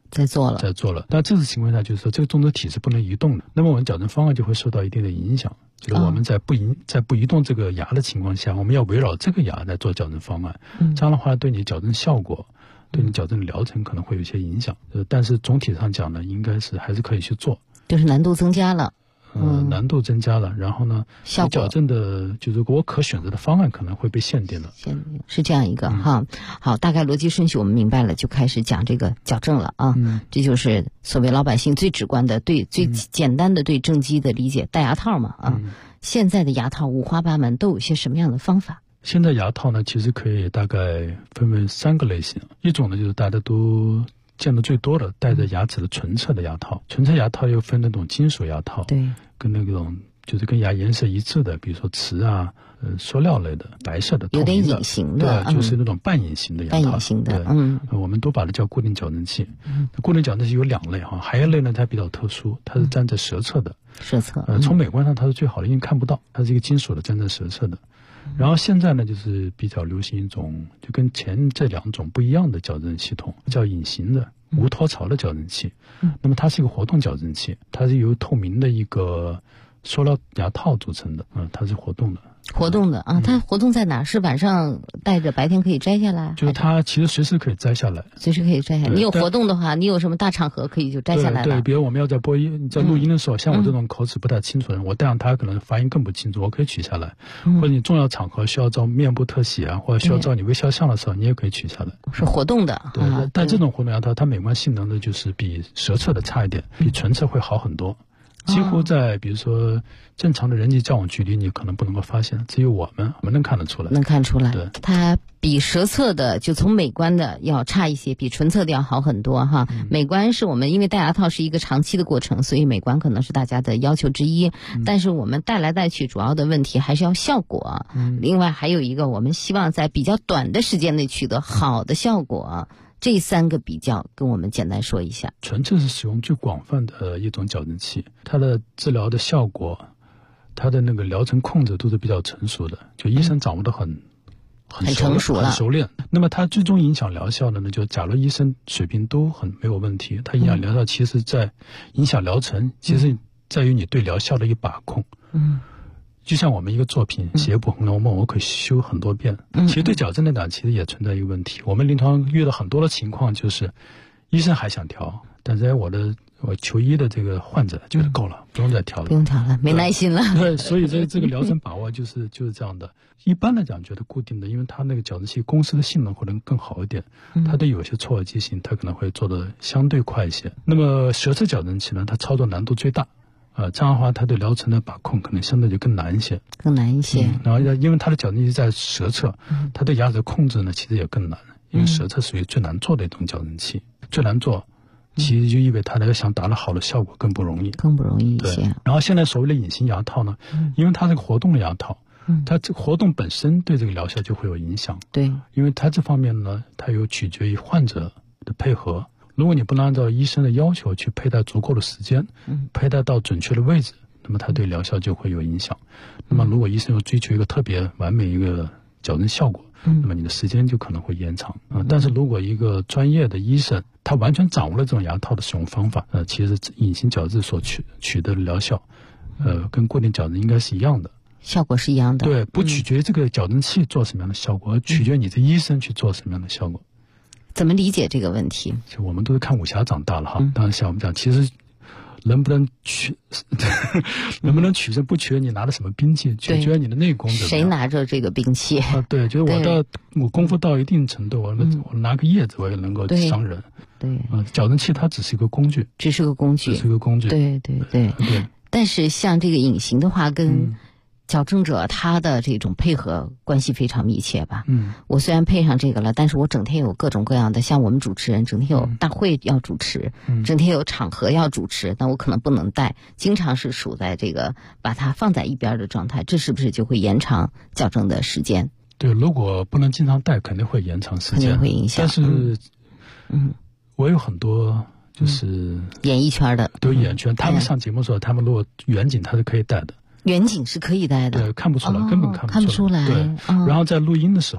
在做了。 但这种情况下就是说这个中轴体是不能移动的，那么我们矫正方案就会受到一定的影响，就是我们在不移动这个牙的情况下，我们要围绕这个牙来做矫正方案，这样的话对你矫正效果对你矫正疗程可能会有一些影响，但是总体上讲呢，应该是还是可以去做， 就是难度增加了。 难度增加了，然后呢，矫正的就如果我可选择的方案可能会被限定了， 是这样一个哈。好，大概逻辑顺序我们明白了，就开始讲这个矫正了啊。这就是所谓老百姓最直观的最简单的对正畸的理解，戴牙套嘛啊。现在的牙套五花八门，都有些什么样的方法？ 现在牙套呢，其实可以大概分为3个类型，一种呢就是大家都见的最多的带着牙齿的唇侧的牙套，唇侧牙套又分那种金属牙套， 对， 跟那种就是跟牙颜色一致的，比如说瓷啊、塑料类的、白色的、 有点隐形的， 对，就是那种半隐形的牙套。 半隐形的， 我们都把它叫固定矫正器。固定矫正器有2类哈，还有一类呢，它比较特殊，它是站在舌侧的。 舌侧， 从美观上它是最好的，因为看不到，它是一个金属的站在舌侧的。然后现在呢，就是比较流行一种就跟前这2种不一样的矫正系统，叫隐形的无托槽的矫正器。那么它是一个活动矫正器，它是由透明的一个塑料牙套组成的，它是活动的。 它活动在哪？是晚上戴着，白天可以摘下来？ 就是它其实随时可以摘下来， 随时可以摘下来。你有活动的话，你有什么大场合可以就摘下来了。 对，比如我们要在录音的时候，像我这种口齿不太清楚的人，我戴上它可能发音更不清楚，我可以取下来。或者你重要场合需要照面部特写啊，或者需要照你微笑像的时候，你也可以取下来。 是活动的。 对，但这种活动牙套它美观性能的就是比舌侧的差一点，比唇侧会好很多。几乎在比如说正常的人际交往距离，你可能不能够发现，只有我们能看得出来。 能看出来， 对， 它比舌侧的就从美观的要差一些，比唇侧的要好很多哈。美观是我们因为戴牙套是一个长期的过程，所以美观可能是大家的要求之一。但是我们戴来戴去，主要的问题还是要效果。另外还有一个，我们希望在比较短的时间内取得好的效果。这3个比较跟我们简单说一下。 唇侧是使用最广泛的一种矫正器，它的治疗的效果，它的那个疗程控制都是比较成熟的，就医生掌握的很成熟了， 很熟练。那么它最终影响疗效的呢，就假如医生水平都很没有问题，它影响疗效其实在影响疗程，其实在于你对疗效的一把控。就像我们一个作品写一部《红楼梦》，我可以修很多遍。其实对矫正来讲，其实也存在一个问题。我们临床遇到很多的情况，就是医生还想调，但是我求医的这个患者就是够了，不用再调了， 不用调了，没耐心了。 对，所以这个疗程把握就是这样的。一般来讲，觉得固定的，因为它那个矫正器公司的性能会能更好一点，它对有些错颌畸形，它可能会做的相对快一些。那么舌侧矫正器呢，它操作难度最大。这样的话，它对疗程的把控可能相对就更难一些。然后因为它的矫正器在舌侧，它对牙齿的控制呢，其实也更难，因为舌侧属于最难做的一种矫正器，最难做，其实就意味它要想达到好的效果更不容易一些。 然后现在所谓的隐形牙套呢，因为它是个活动的牙套，它这个活动本身对这个疗效就会有影响。 对， 因为它这方面呢，它有取决于患者的配合。如果你不能按照医生的要求去佩戴足够的时间，佩戴到准确的位置，那么它对疗效就会有影响。那么如果医生又追求一个特别完美一个矫正效果，那么你的时间就可能会延长。但是如果一个专业的医生他完全掌握了这种牙套的使用方法，其实隐形矫治所取得的疗效，跟固定矫正应该是一样的。 效果是一样的。 对，不取决于这个矫正器做什么样的效果，而取决于你这医生去做什么样的效果。 怎么理解这个问题？ 就我们都是看武侠长大了哈。当然像我们讲，其实能不能取胜不取决你拿的什么兵器，取决于你的内功。 谁拿着这个兵器？ 对，就是我功夫到一定程度，我拿个叶子我也能够伤人。 对， 矫正器它只是一个工具。 对。但是像这个隐形的话，跟矫正者他的这种配合关系非常密切吧。我虽然配上这个了，但是我整天有各种各样的，像我们主持人整天有大会要主持，整天有场合要主持，那我可能不能戴，经常是处在这个把它放在一边的状态，这是不是就会延长矫正的时间？ 对，如果不能经常戴，肯定会延长时间， 肯定会影响。 但是我有很多就是演艺圈的， 都演艺圈，他们上节目的时候，他们如果远景他是可以戴的。 远景是可以戴的， 对，看不出来，根本看不出来。 对， 然后在录音的时候，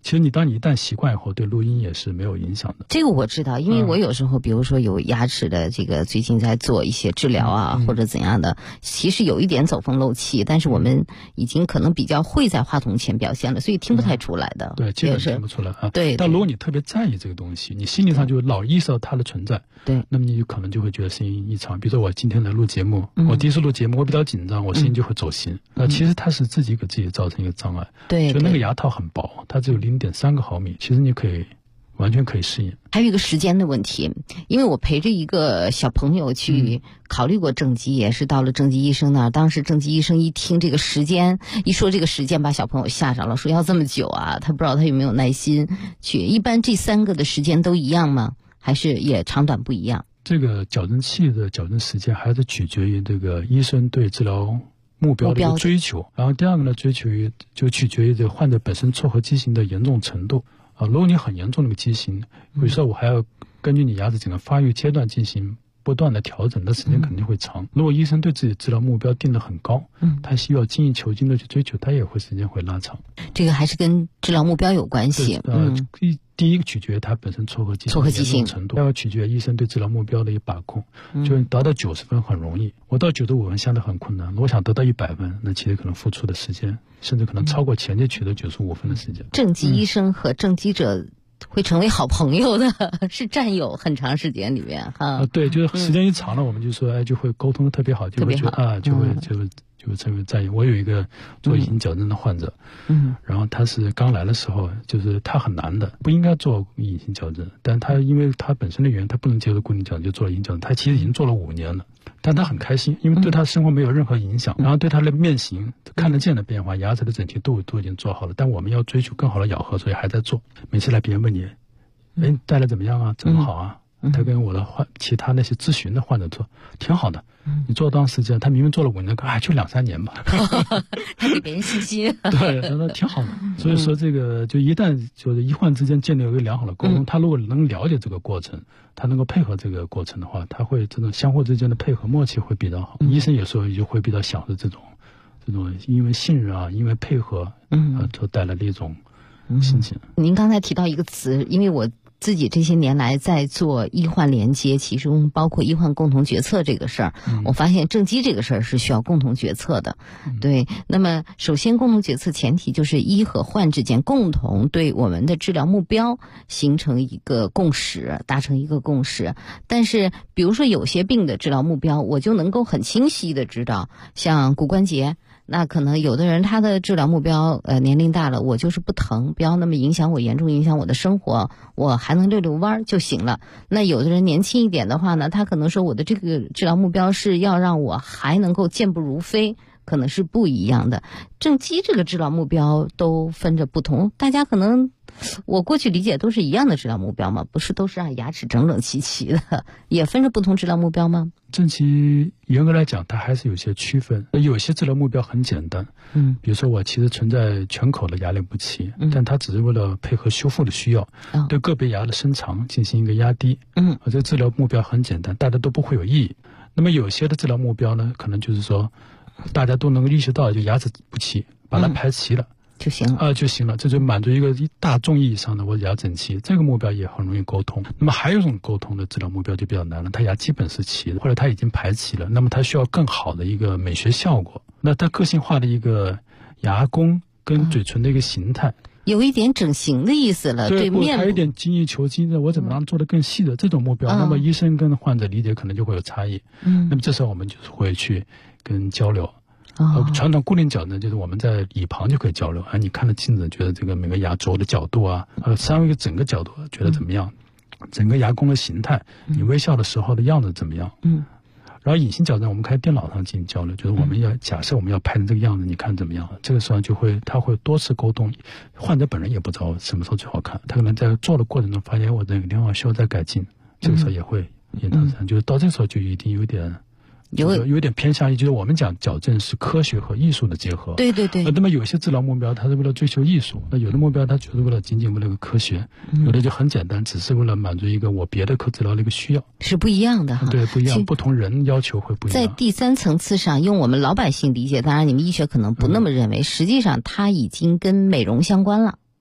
其实当你一旦习惯以后，对录音也是没有影响的。 这个我知道，因为我有时候比如说有牙齿的这个最近在做一些治疗啊，或者怎样的，其实有一点走风漏气，但是我们已经可能比较会在话筒前表现了，所以听不太出来的。 对，基本听不出来啊。 对。 但如果你特别在意这个东西，你心理上就老意识到它的存在， 对， 那么你可能就会觉得声音异常。比如说我今天来录节目，我第一次录节目，我比较紧张，我声音就会走形。其实它是自己给自己造成一个障碍。 对。 就那个牙套很薄，它只有0.3个毫米，其实你完全可以适应。 还有一个时间的问题，因为我陪着一个小朋友去考虑过正畸，也是到了正畸医生那儿。当时正畸医生一听这个时间，一说这个时间，把小朋友吓着了，说要这么久啊，他不知道他有没有耐心去。一般这3个的时间都一样吗？还是也长短不一样？ 这个矫正器的矫正时间还是取决于这个医生对治疗目标的一个追求，然后第二个呢，就取决于这个患者本身错颌畸形的严重程度啊。如果你很严重的一个畸形，比如说我还要根据你牙齿整个发育阶段进行不断的调整，的时间肯定会长。如果医生对自己治疗目标定得很高，他需要精益求精的去追求，他也会时间会拉长。 这个还是跟治疗目标有关系。 第一个取决于他本身错颌畸形的程度，第二个取决于医生对治疗目标的一个把控。就达到90分很容易，我到95分相对很困难。如果想得到100分，那其实可能付出的时间，甚至可能超过前期取得95分的时间。 正畸医生和正畸者会成为好朋友的，是战友很长时间里面哈。 对，就是时间一长了，我们就说就会沟通的特别好，就会觉得就会成为战友。我有一个做隐形矫正的患者，然后他是刚来的时候，就是他很难的，不应该做隐形矫正，但他因为他本身的原因，他不能接受固定矫正，就做了隐形矫正。他其实已经做了5年了，但他很开心，因为对他生活没有任何影响，然后对他的面型看得见的变化，牙齿的整齐度都已经做好了。但我们要追求更好的咬合，所以还在做。每次来别人问你，戴了怎么样啊？怎么好啊？他跟我的其他那些咨询的患者说挺好的，你做当时间，他明明做了5年，就2-3年吧。 他给别人信心。 对，他说挺好的。所以说这个就一旦就是医患之间建立一个良好的沟通，他如果能了解这个过程，他能够配合这个过程的话，他会这种相互之间的配合默契会比较好。医生有时候就会比较享受这种因为信任啊，因为配合所带来的一种心情。 您刚才提到一个词，因为我自己这些年来在做医患连接，其中包括医患共同决策这个事儿，我发现正畸这个事儿是需要共同决策的。对，那么首先共同决策前提就是医和患之间共同对我们的治疗目标形成一个共识，达成一个共识。但是比如说有些病的治疗目标，我就能够很清晰的知道，像骨关节，那可能有的人他的治疗目标年龄大了，我就是不疼，不要那么严重影响我的生活，我还能溜弯就行了。那有的人年轻一点的话呢，他可能说我的这个治疗目标是要让我还能够健步如飞，可能是不一样的。正畸这个治疗目标都分着不同，大家可能我过去理解都是一样的治疗目标吗？不是，都是让牙齿整整齐齐的，也分着不同治疗目标吗？ 正畸严格来讲，它还是有些区分。有些治疗目标很简单，比如说我其实存在全口的牙龄不齐，但它只是为了配合修复的需要，对个别牙的伸长进行一个压低，这个治疗目标很简单，大家都不会有异议。那么有些的治疗目标呢，可能就是说大家都能够意识到，就牙齿不齐，把它排齐了就行了就行了，这就满足一个大众意义上的我牙整齐，这个目标也很容易沟通。那么还有一种沟通的治疗目标就比较难了，他牙基本是齐的，或者他已经排齐了，那么他需要更好的一个美学效果，那他个性化的一个牙弓跟嘴唇的一个形态， 有一点整形的意思了，对面部还有一点精益求精的，我怎么让做得更细的这种目标，那么医生跟患者理解可能就会有差异。那么这时候我们就是会去跟交流。传统固定矫正就是我们在椅旁就可以交流，你看着镜子觉得这个每个牙轴的角度啊，三维整个角度觉得怎么样，整个牙弓的形态，你微笑的时候的样子怎么样。然后隐形矫正我们可以电脑上进行交流，就是我们要假设我们要拍成这个样子，你看怎么样？这个时候他会多次沟通，患者本人也不知道什么时候最好看，他可能在做的过程中发现我这个地方需要再改进，这个时候也会引导上，就是到这个时候就一定有点偏向于，就是我们讲矫正是科学和艺术的结合。 对对对。 那么有些治疗目标它是为了追求艺术，那有的目标它就是为了仅仅为了个科学，有的就很简单，只是为了满足一个我别的科治疗的一个需要， 是不一样的哈。 对，不一样，不同人要求会不一样。 在第三层次上，用我们老百姓理解，当然你们医学可能不那么认为，实际上它已经跟美容相关了。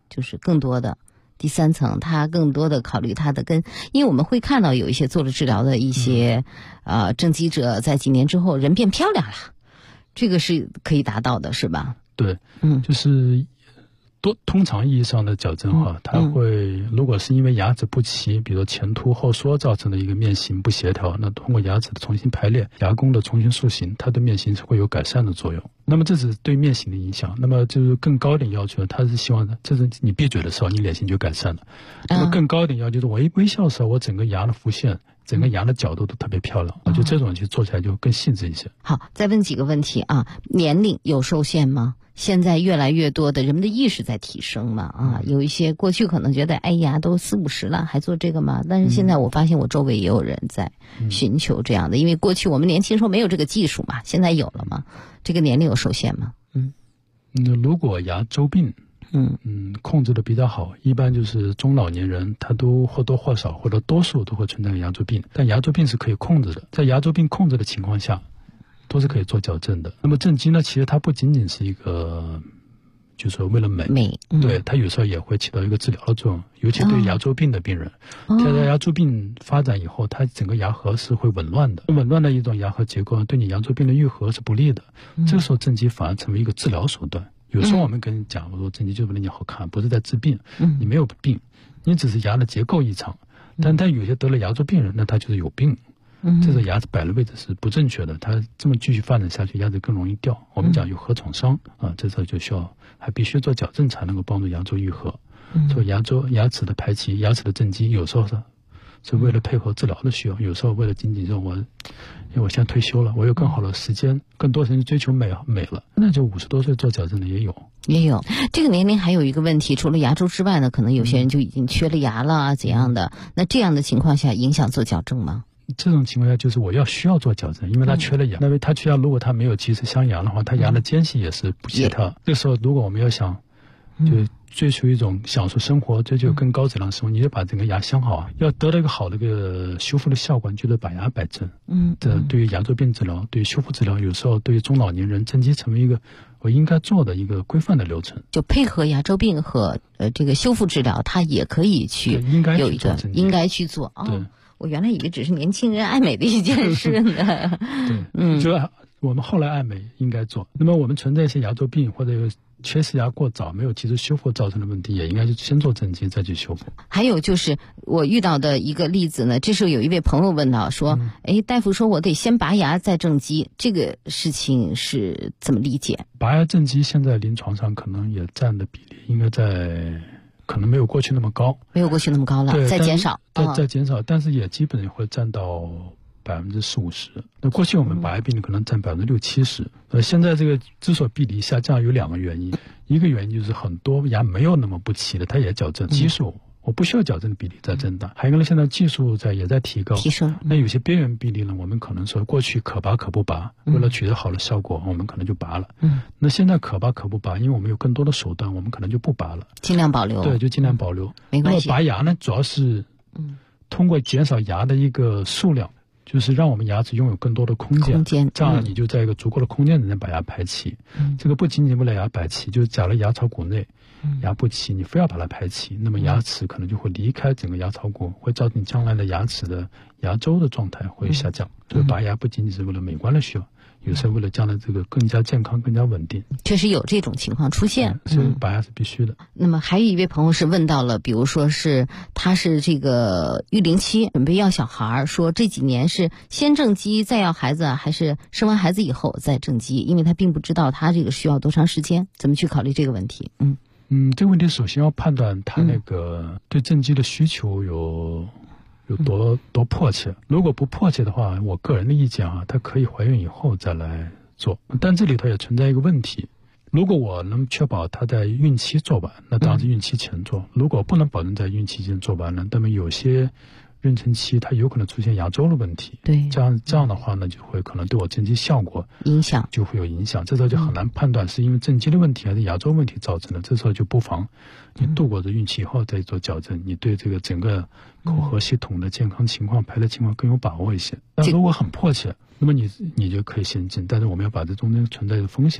就是更多的第三层，他更多的考虑他的因为我们会看到有一些做了治疗的一些正畸者在几年之后人变漂亮了，这个是可以达到的，是吧？ 对，就是通常意义上的矫正哈，它会如果是因为牙齿不齐，比如说前凸后缩造成的一个面型不协调，那通过牙齿的重新排列、牙弓的重新塑形，它对面型是会有改善的作用。那么这是对面型的影响。那么就是更高一点要求，它是希望这是你闭嘴的时候，你脸型就改善了。那么更高一点要求就是我一微笑的时候，我整个牙的弧线、整个牙的角度都特别漂亮。我觉得这种就做起来就更细致一些。 好，再问几个问题啊，年龄有受限吗？现在越来越多的人们的意识在提升嘛，有一些过去可能觉得哎呀都40、50了还做这个吗？但是现在我发现我周围也有人在寻求这样的，因为过去我们年轻时候没有这个技术嘛，现在有了嘛。这个年龄有受限吗？ 如果牙周病控制的比较好，一般就是中老年人他都或多或少或者多数都会存在牙周病，但牙周病是可以控制的，在牙周病控制的情况下都是可以做矫正的。那么正畸呢，其实它不仅仅是一个就是说为了美，对，它有时候也会起到一个治疗的作用，尤其对牙周病的病人，它在牙周病发展以后，它整个牙颌是会紊乱的，紊乱的一种牙颌结构对你牙周病的愈合是不利的，这个时候正畸反而成为一个治疗手段。有时候我们跟你讲，我说正畸就是为了你好看，不是在治病，你没有病，你只是牙的结构异常，但他有些得了牙周病人，那他就是有病，这个牙齿摆的位置是不正确的，它这么继续发展下去，牙齿更容易掉。我们讲有颌创伤这时候就需要还必须做矫正才能够帮助牙周愈合。所以牙齿的排齐、牙齿的正畸，有时候是为了配合治疗的需要，有时候为了仅仅说因为我现在退休了，我有更好的时间，更多人追求美了，那就50多岁做矫正的也有。 这个年龄还有一个问题，除了牙周之外呢，可能有些人就已经缺了牙了怎样的，那这样的情况下影响做矫正吗？ 这种情况下就是需要做矫正，因为他缺了牙，因为他缺牙，如果他没有及时镶牙的话，他牙的间隙也是不协调。这时候如果我们要想就追求一种享受生活，追求更高质量生活，你就把整个牙镶好要得到一个好的一个修复的效果，就是把牙摆正。这对于牙周病治疗，对于修复治疗，有时候对于中老年人正畸成为一个我应该做的一个规范的流程。就配合牙周病和这个修复治疗，它也可以去有一个应该去做。对，我原来以为只是年轻人爱美的一件事呢。 对，就我们后来爱美应该做。那么我们存在一些牙周病或者有缺失牙过早没有及时修复造成的问题，也应该就先做正畸再去修复。 还有就是我遇到的一个例子呢，这时候有一位朋友问到说，大夫说我得先拔牙再正畸，这个事情是怎么理解？ 拔牙正畸现在临床上可能也占的比例应该可能没有过去那么高， 了，在减少， 在减少，但是也基本会占到40-50%。那过去我们拔牙病例可能占60-70%。现在这个之所以比例下降有2个原因，一个原因就是很多牙没有那么不齐的，它也矫正，基数我不需要矫正的比例在增大。还有一个呢，现在技术也在提升。那有些边缘比例呢，我们可能说过去可拔可不拔，为了取得好的效果，我们可能就拔了。那现在可拔可不拔，因为我们有更多的手段，我们可能就不拔了， 尽量保留。 对，就尽量保留。 没关系。 那么拔牙呢，主要是通过减少牙的一个数量。就是让我们牙齿拥有更多的空间，这样你就在一个足够的空间里面把牙排齐。这个不仅仅为了牙排齐，就是假如牙槽骨内牙不齐，你非要把它排齐，那么牙齿可能就会离开整个牙槽骨，会造成将来的牙齿的牙周的状态会下降。所以拔牙不仅仅是为了美观的需要，有时候为了将来这个更加健康、更加稳定。 确实有这种情况出现， 所以拔牙是必须的。 那么还有一位朋友是问到了，比如说他是这个育龄期准备要小孩，说这几年是先正畸再要孩子，还是生完孩子以后再正畸？因为他并不知道他这个需要多长时间，怎么去考虑这个问题？ 这个问题首先要判断他那个对正畸的需求有多迫切。如果不迫切的话，我个人的意见他可以怀孕以后再来做。但这里头也存在一个问题，如果我能确保他在孕期做完，那当然是孕期前做。如果不能保证在孕期前做完了，那么有些妊娠期它有可能出现牙周的问题。 对， 这样的话呢，就会可能对我正畸效果就会有影响。这时候就很难判断是因为正畸的问题还是牙周问题造成的。这时候就不妨你度过这孕期以后再做矫正，你对这个整个口颌系统的健康情况、排列情况更有把握一些。但如果很迫切，那么你就可以先进，但是我们要把这中间存在的风险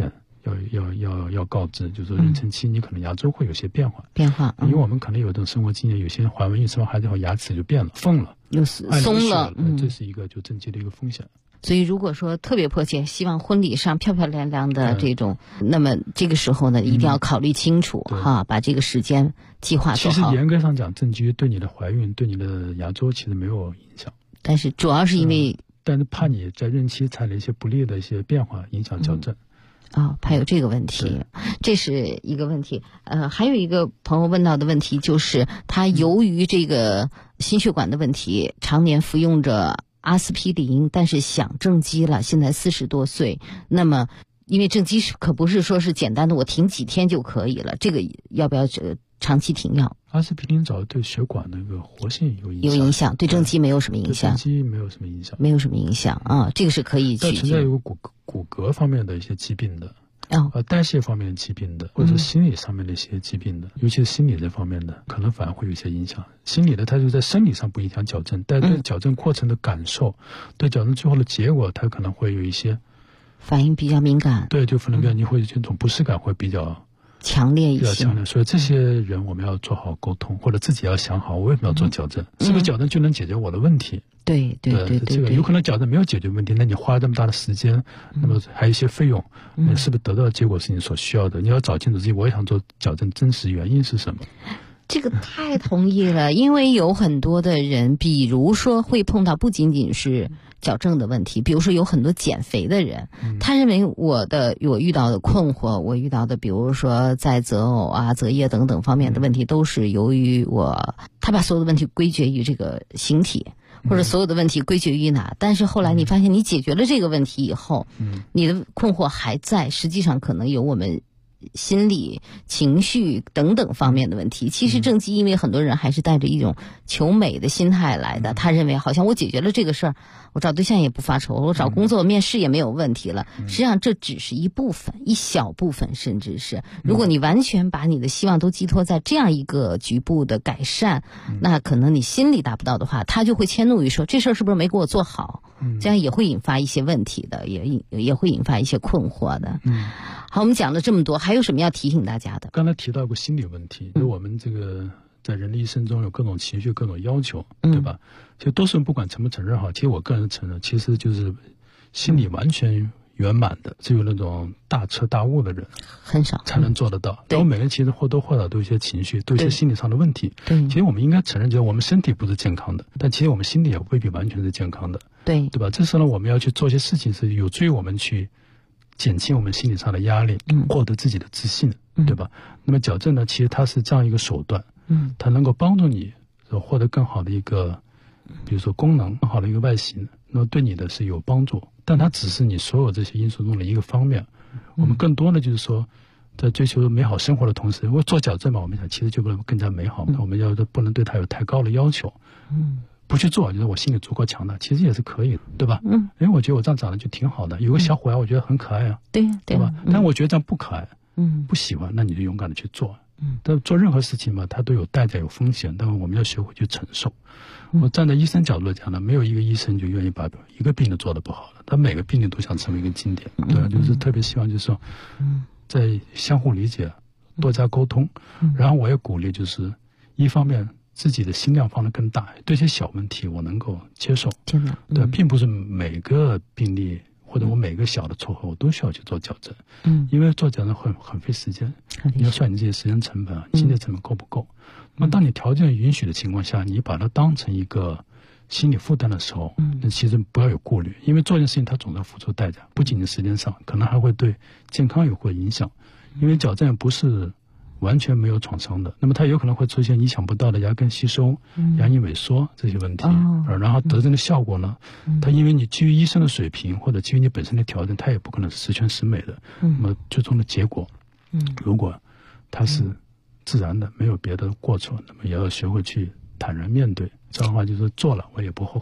要告知，就是说妊娠期你可能牙周会有些变化，因为我们可能有这种生活经验，有些人怀完孕生完孩子后牙齿就变了，缝了， 又松了， 这是一个就正畸的一个风险。 所以如果说特别迫切，希望婚礼上漂漂亮亮的这种，那么这个时候呢，一定要考虑清楚把这个时间计划做好。 其实严格上讲，正畸对你的怀孕、对你的牙周其实没有影响， 但是主要是因为， 但是怕你在孕期产生一些不利的一些变化，影响矫正。 怕有这个问题，这是一个问题。还有一个朋友问到的问题就是，他由于这个心血管的问题，常年服用着阿司匹林，但是想正畸了，现在40多岁。那么，因为正畸可不是说是简单的我停几天就可以了，这个要不要长期停药？ 阿司匹林早对血管那个活性有影响，对正畸没有什么影响。 正畸没有什么影响， 没有什么影响啊，这个是可以去。 但存在有骨骼方面的一些疾病的，代谢方面的疾病的，或者是心理上面的一些疾病的，尤其是心理这方面的，可能反而会有一些影响。心理的它就在生理上不影响矫正，但对矫正过程的感受，对矫正最后的结果，它可能会有一些反应比较敏感。 对，就可能你会这种不适感会比较强烈一些， 比较强烈。所以这些人我们要做好沟通，或者自己要想好我为什么要做矫正，是不是矫正就能解决我的问题？ 对， 这个有可能矫正没有解决问题，那你花这么大的时间，那么还有一些费用，那是不是得到的结果是你所需要的？你要找清楚自己，我也想做矫正，真实原因是什么？ 这个太同意了，因为有很多的人，比如说会碰到不仅仅是矫正的问题，比如说有很多减肥的人，他认为我遇到的困惑，我遇到的比如说在择偶择业等等方面的问题，都是由于他把所有的问题归结于这个形体，或者所有的问题归结于哪，但是后来你发现你解决了这个问题以后，你的困惑还在，实际上可能有我们心理、情绪等等方面的问题。其实正畸因为很多人还是带着一种求美的心态来的，他认为好像我解决了这个事儿，我找对象也不发愁，我找工作面试也没有问题了。实际上这只是一部分，一小部分，甚至是如果你完全把你的希望都寄托在这样一个局部的改善，那可能你心里达不到的话，他就会迁怒于说这事儿是不是没给我做好，这样也会引发一些问题的，也会引发一些困惑的。好，我们讲了这么多，还有什么要提醒大家的？ 刚才提到过心理问题，就我们这个在人的一生中有各种情绪、各种要求，对吧？其实多数人不管承不承认其实我个人承认，其实就是心理完全圆满的，只有那种大彻大悟的人很少才能做得到。然后每个人其实或多或少都有一些情绪，都有一些心理上的问题。其实我们应该承认，就是我们身体不是健康的，但其实我们心理也未必完全是健康的，对吧？这时候呢，我们要去做一些事情，是有助于我们去减轻我们心理上的压力，获得自己的自信，对吧？那么矫正呢，其实它是这样一个手段，它能够帮助你获得更好的一个，比如说功能，更好的一个外形，那么对你的是有帮助，但它只是你所有这些因素中的一个方面。我们更多的就是说，在追求美好生活的同时，如果做矫正嘛，我们想其实就不能更加美好，我们不能对它有太高的要求。不去做，就是我心里足够强大，其实也是可以的，对吧？我觉得我这样长得就挺好的，有个小伙我觉得很可爱啊，对吧？但我觉得这样不可爱，不喜欢，那你就勇敢的去做。但做任何事情嘛，它都有代价、有风险，但我们要学会去承受。我站在医生角度来讲呢，没有一个医生就愿意把一个病人做得不好的，他每个病人都想成为一个经典，对吧？就是特别希望就是说，在相互理解、多加沟通，然后我也鼓励就是一方面自己的心量放得更大，对一些小问题我能够接受，真的，对，并不是每个病例或者我每个小的错误我都需要去做矫正，因为做矫正很费时间，你要算你自己时间成本、精力成本够不够。那么当你条件允许的情况下，你把它当成一个心理负担的时候，那其实不要有顾虑，因为做一件事情它总要付出代价，不仅仅时间上，可能还会对健康有会影响，因为矫正不是完全没有创伤的，那么它有可能会出现意想不到的牙根吸收、牙龈萎缩这些问题，然后得证的效果呢，它因为你基于医生的水平或者基于你本身的条件，它也不可能是十全十美的，那么最终的结果，如果它是自然的，没有别的过错，那么也要学会去坦然面对，这样的话就是做了我也不后悔。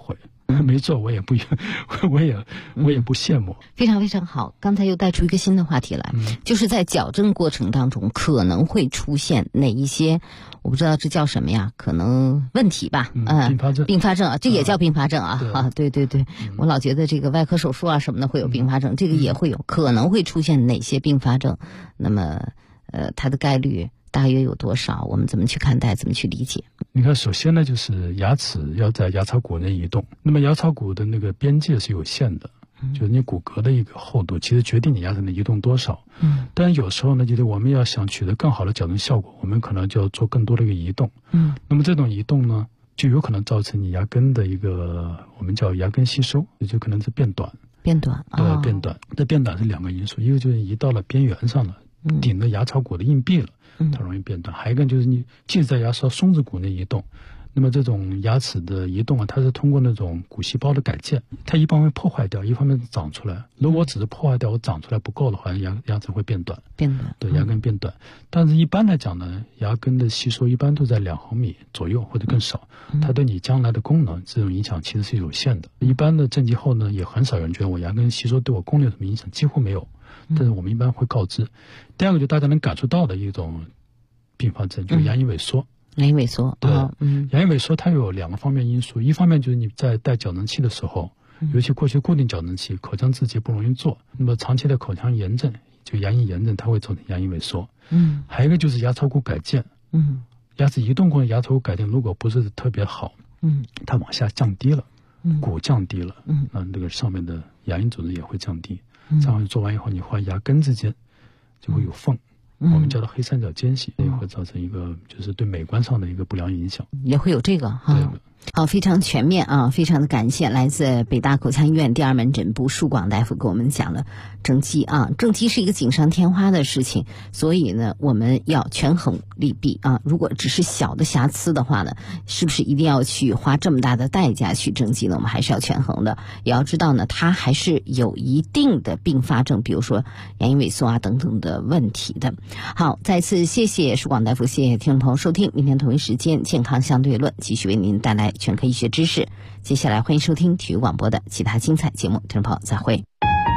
没做，我也不羡慕。 非常非常好，刚才又带出一个新的话题来，就是在矫正过程当中可能会出现哪一些，我不知道这叫什么呀，可能问题吧，并发症啊，这也叫并发症啊，对对对，我老觉得这个外科手术啊什么的会有并发症，这个也会有，可能会出现哪些并发症？那么，它的概率大约有多少？我们怎么去看待？怎么去理解？ 你看，首先呢，就是牙齿要在牙槽骨内移动。那么牙槽骨的那个边界是有限的，就是你骨骼的一个厚度，其实决定你牙齿能移动多少。但有时候呢，就是我们要想取得更好的矫正效果，我们可能就要做更多的一个移动。那么这种移动呢，就有可能造成你牙根的一个我们叫牙根吸收，也就可能是变短。变短。这变短是两个因素，一个就是移到了边缘上了，顶着牙槽骨的硬壁了。它容易变短，还有一个就是你即使在牙槽松子骨内移动，那么这种牙齿的移动啊，它是通过那种骨细胞的改建，它一方面破坏掉，一方面长出来。如果只是破坏掉，我长出来不够的话，牙齿会变短。对，牙根变短。但是一般来讲呢，牙根的吸收一般都在2毫米左右或者更少，它对你将来的功能这种影响其实是有限的。一般的正畸后呢，也很少人觉得我牙根吸收对我功能有什么影响，几乎没有。但是我们一般会告知。第二个就大家能感受到的一种并发症，就是牙龈萎缩。牙龈萎缩，对，牙龈萎缩它有2个方面因素，一方面就是你在戴矫正器的时候，尤其过去固定矫正器口腔自洁不容易做，那么长期的口腔炎症，就牙龈炎症，它会造成牙龈萎缩。还有一个就是牙槽骨改建。牙齿移动过程牙槽骨改建如果不是特别好，它往下降低了，骨降低了，那这个上面的牙龈组织也会降低。这样做完以后，你画牙根之间就会有缝，我们叫做黑三角间隙，也会造成一个就是对美观上的一个不良影响，也会有这个哈。好，非常全面啊，非常的感谢来自北大口腔医院第2门诊部舒广大夫给我们讲了正畸啊，正畸是一个锦上添花的事情，所以呢，我们要权衡利弊啊。如果只是小的瑕疵的话呢，是不是一定要去花这么大的代价去正畸呢？我们还是要权衡的，也要知道呢，它还是有一定的并发症，比如说牙龈萎缩啊等等的问题的。好，再次谢谢舒广大夫，谢谢听众朋友收听，明天同一时间健康相对论继续为您带来全科医学知识。接下来欢迎收听体育广播的其他精彩节目，听众朋友再会。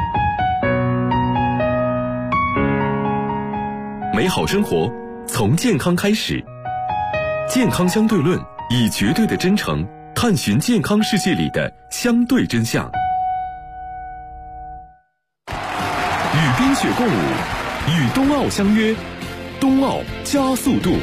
美好生活从健康开始，健康相对论以绝对的真诚探寻健康世界里的相对真相，与冰雪共舞，与冬奥相约，冬奥加速度。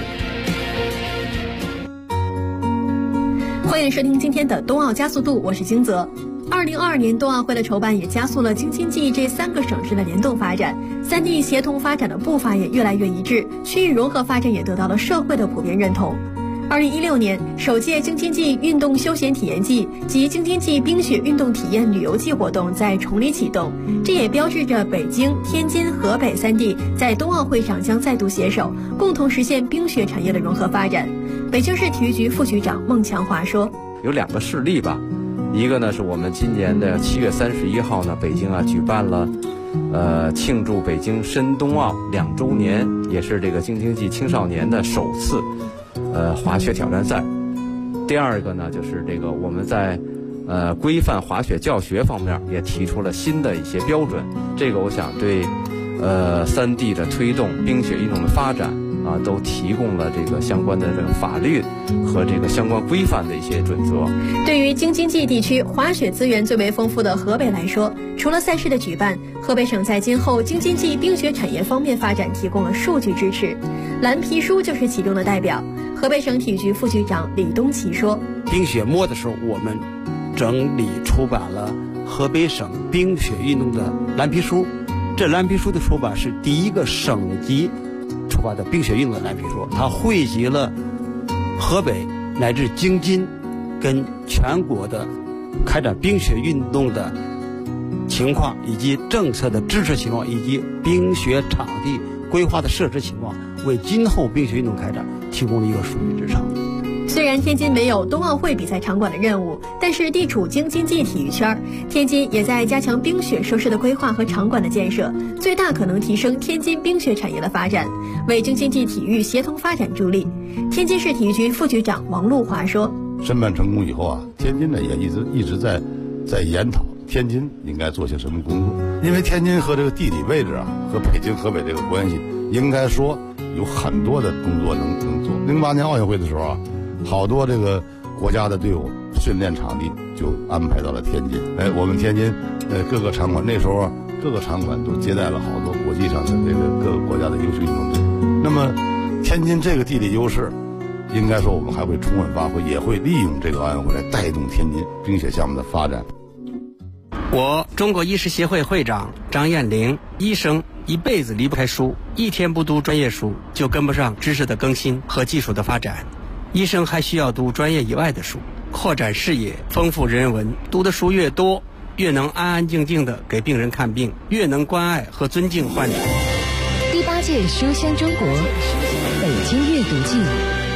欢迎收听今天的冬奥加速度，我是金泽。2022年冬奥会的筹办也加速了京津冀这3个省市的联动发展，3地协同发展的步伐也越来越一致，区域融合发展也得到了社会的普遍认同。2016年，首届京津冀运动休闲体验季及京津冀冰雪运动体验旅游季活动在崇礼启动，这也标志着北京、天津、河北3地在冬奥会上将再度携手，共同实现冰雪产业的融合发展。北京市体育局副局长孟强华说：“ 有2个事例吧，一个呢是我们今年的7月31号呢，北京举办了，庆祝北京申冬奥2周年，也是这个京津冀青少年的首次，滑雪挑战赛。第二个呢，就是这个我们在，规范滑雪教学方面也提出了新的一些标准，这个我想对，3地的推动冰雪运动的发展。”都提供了这个相关的这个法律和这个相关规范的一些准则。 对于京津冀地区滑雪资源最为丰富的河北来说，除了赛事的举办，河北省在今后京津冀冰雪产业方面发展提供了数据支持。蓝皮书就是其中的代表。河北省体育局副局长李东奇说：“ 冰雪末的时候，我们整理出版了河北省冰雪运动的蓝皮书。这蓝皮书的出版是第一个省级出版的冰雪运动的蓝皮书，它汇集了河北乃至京津跟全国的开展冰雪运动的情况，以及政策的支持情况，以及冰雪场地规划的设置情况，为今后冰雪运动开展提供了一个数据支撑。” 虽然天津没有冬奥会比赛场馆的任务，但是地处京津冀体育圈，天津也在加强冰雪设施的规划和场馆的建设，最大可能提升天津冰雪产业的发展，为京津冀体育协同发展助力。天津市体育局副局长王路华说：“ 申办成功以后啊，天津呢也一直在研讨天津应该做些什么工作。因为天津和这个地理位置啊，和北京、河北这个关系，应该说有很多的工作能做。08年奥运会的时候啊，好多这个国家的队伍训练场地就安排到了天津。我们天津各个场馆那时候啊，各个场馆都接待了好多国际上的这个各个国家的优秀运动队。那么天津这个地理优势，应该说我们还会充分发挥，也会利用这个奥运会来带动天津冰雪项目的发展。 我中国医师协会会长张艳玲，医生一辈子离不开书，一天不读专业书就跟不上知识的更新和技术的发展。医生还需要读专业以外的书，扩展视野，丰富人文。读的书越多，越能安安静静地给病人看病，越能关爱和尊敬患者。 第8届书香中国北京阅读季